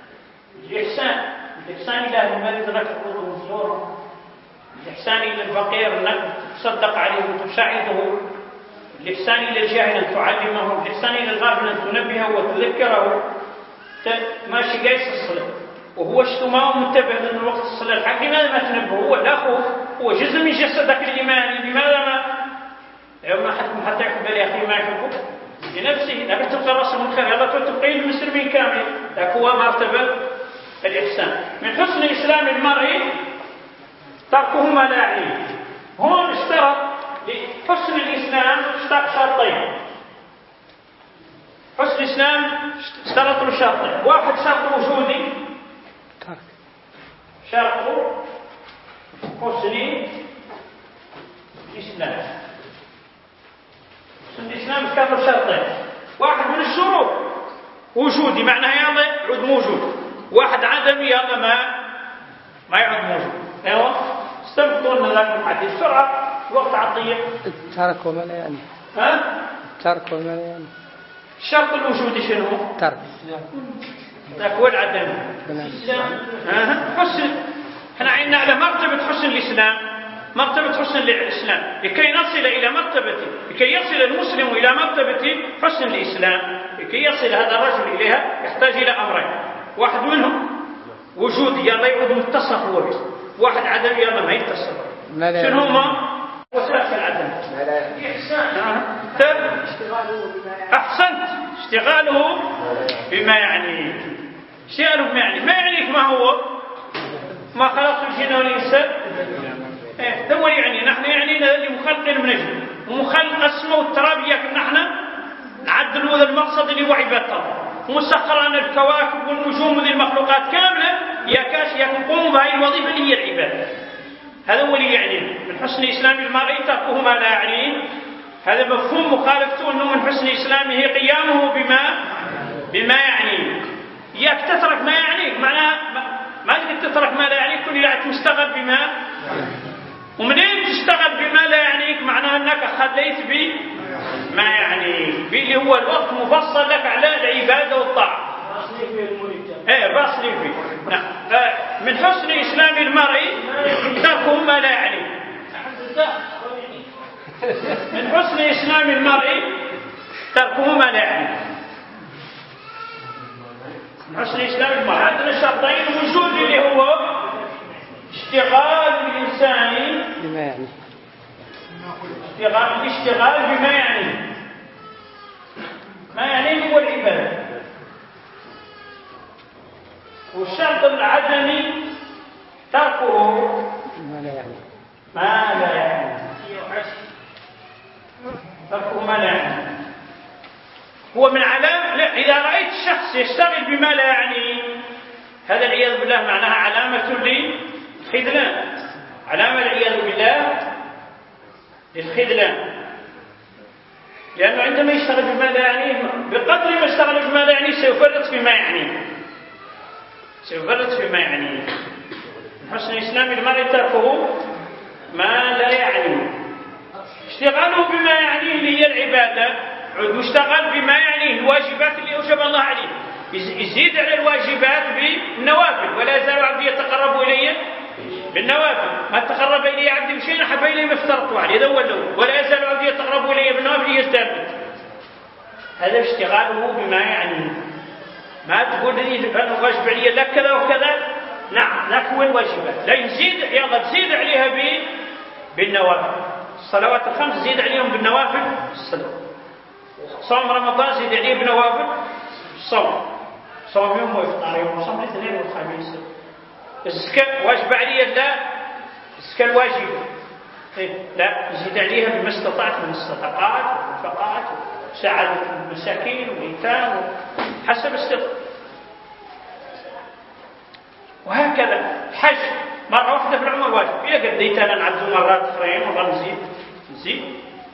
الإحسان إلى المريض أنك تقوله وتزوره. الإحسان إلى الفقير أنك تصدق عليه وتساعده. الإحسان إلى الجاهل أن تعلمه. الإحسان إلى الغافل أن تنبهه وتذكره. ماشي قايس الصلاة وهو اشتماه منتبه لأن وقت الصلاة الحق، لماذا ما تنبه؟ هو الأخوف، هو جزء من جسدك الإيماني، لماذا ما يوم أحدكم حتى يحب لأخيه ما يحبه لنفسه. لكن تبقى رأس من خير، يلا تبقي المسلمين كامل. لكن هو مرتبة الإحسان. من حسن إسلام المرء تركه ما لا يعنيه. هون اشترط لحسن الإسلام شرطين. حسن الإسلام اشترط له شرطين. واحد شرط وجودي، شرط حسن الإسلام. حسن الإسلام اشترط له شرطين. واحد من الشروط وجودي، معناها يلا يعود موجود. واحد عدمي يلا ما يعود موجود. ايوه استنبطوا لنا ذاك الحديث بسرعه، وقت عطيه. ترك وما لا يعني. ها؟ ترك وما لا يعني. الشرط الوجودي شنو؟ ترك. ذاك هو العدم. حسن، احنا عينا على مرتبة حسن الإسلام، مرتبة حسن الإسلام. لكي نصل إلى مرتبة، لكي يصل المسلم إلى مرتبة حسن الإسلام، لكي يصل هذا الرجل إليها يحتاج إلى أمرين. واحد منهم وجود يلا يعود متصف هو به، واحد عدم يلا ما يتصف. شنو هما؟ وسائل العدم. أحسنت، اشتغاله بما يعنيه. اشتغاله بما يعنيه. ما يعنيك ما هو؟ ما خلقت الجن والإنس. هو يعني نحن يعنينا اللي مخلق من أجل ومخلق اسمه الترابية، نحن نعدل هذا المقصد اللي هو عبادة الله، ومسخر لنا الكواكب والنجوم وذي المخلوقات كاملة يكاش يقوم بهذه الوظيفة اللي هي العبادة. هذا هو اللي يعنيه. من حسن إسلام المرء تركه ما لا يعنيه. هذا مفهوم مخالفته، أنه من حسن إسلامه قيامه بما يعنيه. إياك تترك ما يعنيك، معناها ما تقدر تترك ما لا يعنيك، كل لا تشتغل بما. ومنين تشتغل بما لا يعنيك؟ معناها أنك خليت بما يعنيك، اللي هو الوقت مفصل لك على العبادة والطاعة. باصلي فيه. نعم. من حسن إسلام المرء تركه ما لا يعنيه. من حسن إسلام المرء تركه ما لا يعنيه. من حسن إسلام المرء عندنا شرطين: وجود اللي هو اشتغال الإنسان بما يعني، الاشتغال بما يعنيه. ما يعنيه هو العبادة. والشرط العدمي تركه ما لا يعني، تركه ما لا يعني. هو من علامة. إذا رأيت الشخص يشتغل بما لا يعني، هذا العياذ بالله معناها علامة للخذلان، علامة العياذ بالله للخذلان. لأنه عندما يشتغل بما لا يعنيه، بقدر ما اشتغل بما لا يعنيه سيفرط فيما يعنيه، سيفرط فيما يعنيه. من حسن إسلام المرء تركه ما لا يعنيه. اشتغاله بما يعنيه اللي هي العبادة، عود مشتغل بما يعنيه الواجبات اللي أوجب الله عليه، يزيد على الواجبات بالنوافل. ولا يزال عبدي يتقرب إلي بالنوافل، ما تقرب إلي عبدي بشيء أحب إلي ما افترضت عليه. هذا هو الأول. ولا يزال عبدي يتقرب إلي بالنوافل يزداد. هذا اشتغاله بما يعنيه. ما تقول لي أنا واجب علي لك كذا وكذا. نعم، ذاك هو الواجبات. لا يزيد، يلا تزيد عليها بالنوافل. الصلوات الخمس زيد عليهم بالنوافل الصلاة. صوم رمضان زيد عليه بالنوافل صوم يوم وإفطار يوم، وصوم الاثنين والخميس. الزكاة واجب علي؟ لا، الزكاة الواجب لا، زيد عليها بما استطعت من الصدقات والنفقات وساعدة المساكين واليتامى حسب استطاعتك. وهكذا الحج مرة واحدة في العمر واجب. إذا قديت أنا نعد مرات أخرين والله نزيد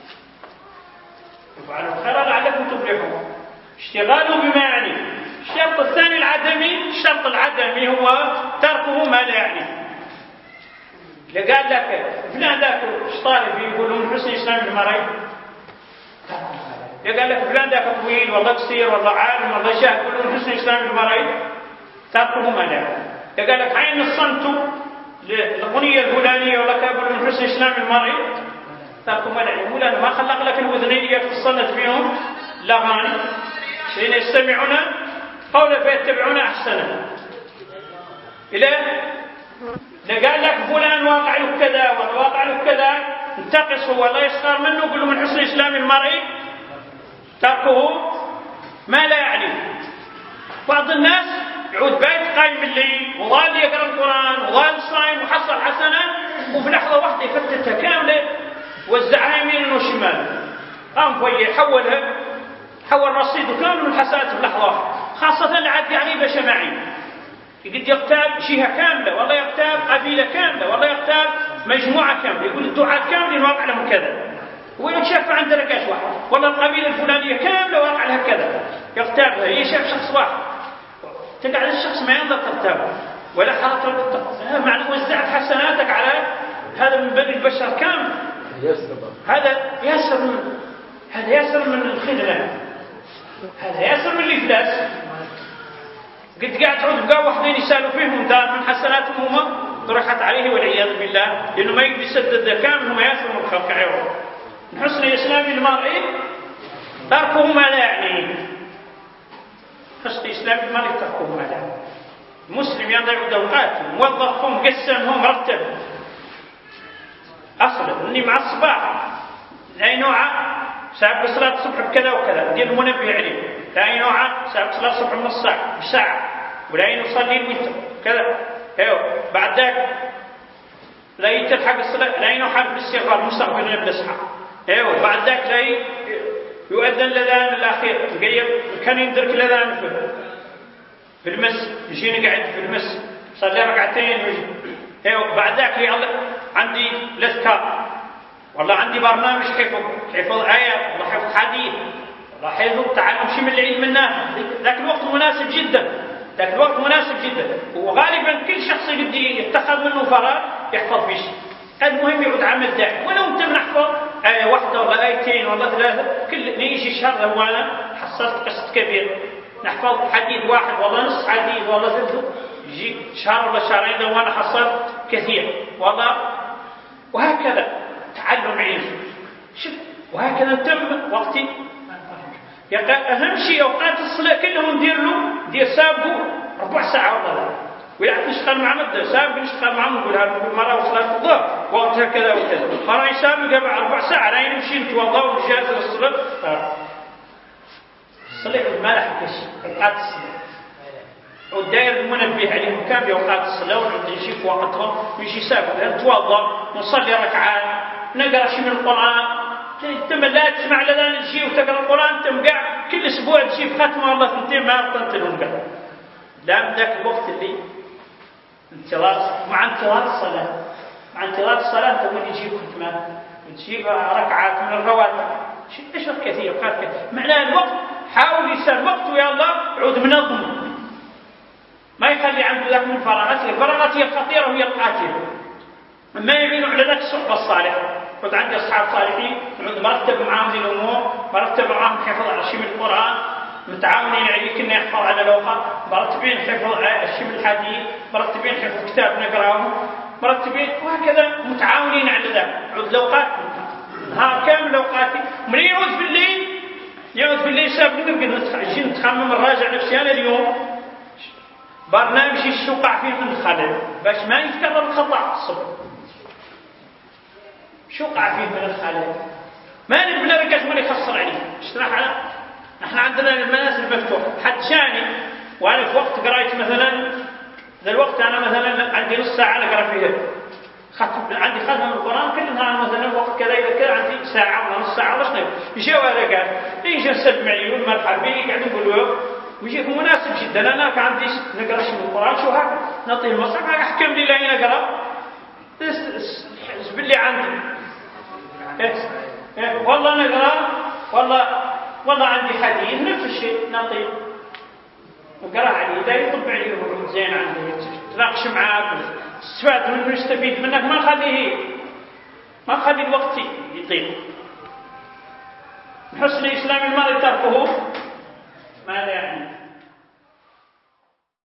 وفعلوا خيرا لعلكم تفلحون. اشتغاله بما يعني. الشرط الثاني العدمي. الشرط العدمي هو تركه ما لا يعني. إذا قال لك فلان ذاك اشطاري فيه، يقول من حسن إسلام المرء. إذا قال لك فلان ذاك طويل والله قصير والله عالم والله جاهل، يقول من حسن إسلام المرء تركه ما لا يعني. إذا قال لك عين الصمت للأغنية الفلانية والله كابل من حسن إسلام المرء تركه ما لا يعني. مولانا ما خلق لك الوذنين يتصنت فيهم الأغاني حين يستمعون قولا فيتبعون أحسنه. إذا قال لك فلان واقع له كذا والواقع له كذا انتقصه والله يسخر منه، يقول له من حسن إسلام المرء تركه ما لا يعني. بعض الناس يعود بايت قايم الليل وظال يقرأ القرآن وظال صايم وحصل حسنة، وفي لحظة واحدة يفتتها كاملة وزعها يمين وشمال. قام فيه حول رصيده كامل من الحسنات في لحظة واحدة، خاصة العاد يعني بشماعي يقد يغتاب شيها كاملة والله يغتاب قبيلة كاملة والله يغتاب مجموعة كاملة. يقول الدعاة كاملين واقع لهم كذا، ويقول شاف عندنا كاش واحد والله القبيلة الفلانية كاملة واقع لها كذا يغتابها. يشاف شخص واحد تقعد الشخص ما ينظر تغتابه ولا حرطه معنى وزعت حسناتك على هذا من بني البشر كامل. هذا ياسر من الخذلان، هذا ياسر من الإفلاس. قد قاعد تعود بقى واحدين يسالوا فيهم دار من حسناتهم هما طرحت عليه والعياذ بالله، لانه ما يقدر يسدد كامل وما ياثر من خلق عيوب. من حسن اسلام المرء تركه ما لا يعنيه. حسن اسلام المرء تركه ما لا يعنيه. مسلم يضيع اوقاته، موظفهم قسمهم مرتب. اصلا اني مع الصباح اي نوع ساعة صلاة الصبح بكذا وكذا دير المنبه عليه، لا نوع ساعة صلاة الصبح نص ساعة بساعة، ولا نصلي الوتر كذا. ايوه بعد ذاك لا يتلحق الصلاة، لا ينوع حرف الاستغفار مستغفر بالاسحاق. ايوه بعد ذاك لا يؤذن الاذان الاخير، كان يدرك الاذان في المسجد، يجيني قاعد في المسجد صلي ركعتين ويجي. ايوه بعد ذاك عندي الاذكار، والله عندي برنامج حفظ آية، والله حفظ حديث، والله حفظ تعلم شيء من العلم النافع. ذاك الوقت مناسب جدا، ذاك الوقت مناسب جدا. وغالبا كل شخص يبدي يتخذ منه فراغ يحفظ فيه شيء. المهم يعود عمل داعي، ولو انت بنحفظ آية واحدة ولا آيتين ولا ثلاثة، كل يجي شهر وانا حصلت قسط كبير، نحفظ حديث واحد والله نص حديث والله ثلثه، يجي شهر ولا شهرين وانا حصلت كثير والله. وهكذا تعلم علم. شوف وهكذا تم وقتي. أهم شيء أوقات الصلاة كلهم ندير سابقوا ربع ساعة ولا لا، ولا نشتغل مع مدة سابق نشتغل معهم نقول هذا مرة وصلاة الظهر وقتها كذا وكذا، مرة يسابق قبل ربع ساعة لا نمشي نتوضأ ونجهز للصلاة. الصلاة ما لحق شيء أوقات الصلاة، والدائر المنبه عليهم كان بأوقات الصلاة ونعود نجي في وقتهم ويجي سابق نتوضأ نصلي ركعات نقرأ شيء من القرآن. انت لا تسمع الاذان تجي وتقرا القران، انت قاعد كل اسبوع تجيب ختمه والله ثنتين ما تنتلهم قاعد. لا ذاك الوقت اللي مع انتظار الصلاه انت وين يجيب ختمه وتجيب ركعات من الرواتب اشياء كثير وقات كثير. معناه الوقت حاول يسال وقته يا الله عود منظم، ما يخلي عنده ذاك من الفراغات هي الخطيره وهي القاتله. ما يعينوا على ذاك الصحبه الصالحه. كنت عندي أصحاب صالحين مرتب معاهم الأمور، مرتب معاهم حفظ على شيء من القرآن، متعاونين عليه كنا يحفظ على لوحة، مرتبين حفظ على شيء من الحديث، مرتبين حفظ كتاب نقرأه، مرتبين وهكذا متعاونين على ذلك. عود لوقات نهار كامل لوقاتي، من يعود في الليل ساب نجي نتخمم الراجع نفسي أنا اليوم برنامج الشقع فيه من الخلل باش ما يتكرر الخطأ الصبح. شو قاع فيه من الخلل؟ ما نبنى رجال من يخسر عليه. نحن عندنا المنازل مفتوحة. حد شاني وأنا في وقت قرأت مثلا ذا الوقت أنا مثلا عندي نص ساعة أقرأ فيها. عندي ختم من القرآن كل نهار مثلا وقت كذا عندي ساعة ولا نص ساعة ولا شنو. يجوا رجال يجي نسلم عليه مرحبا بي قاعد نقول ويجيك مناسب جدا. أنا كان عندي نقرأ شيء من القرآن شو هذا نعطيه المصحف أحكم لي لا نقرأ باللي عندي. والله نقرأ والله عندي حديث نفس الشيء نعطيه وقرأ عليه لا يطب عليه زين عنده تناقش معاه تستفاد منه يستفيد منك ما خلي الوقت يطير. من حسن إسلام المرء تركه ما لا يعني.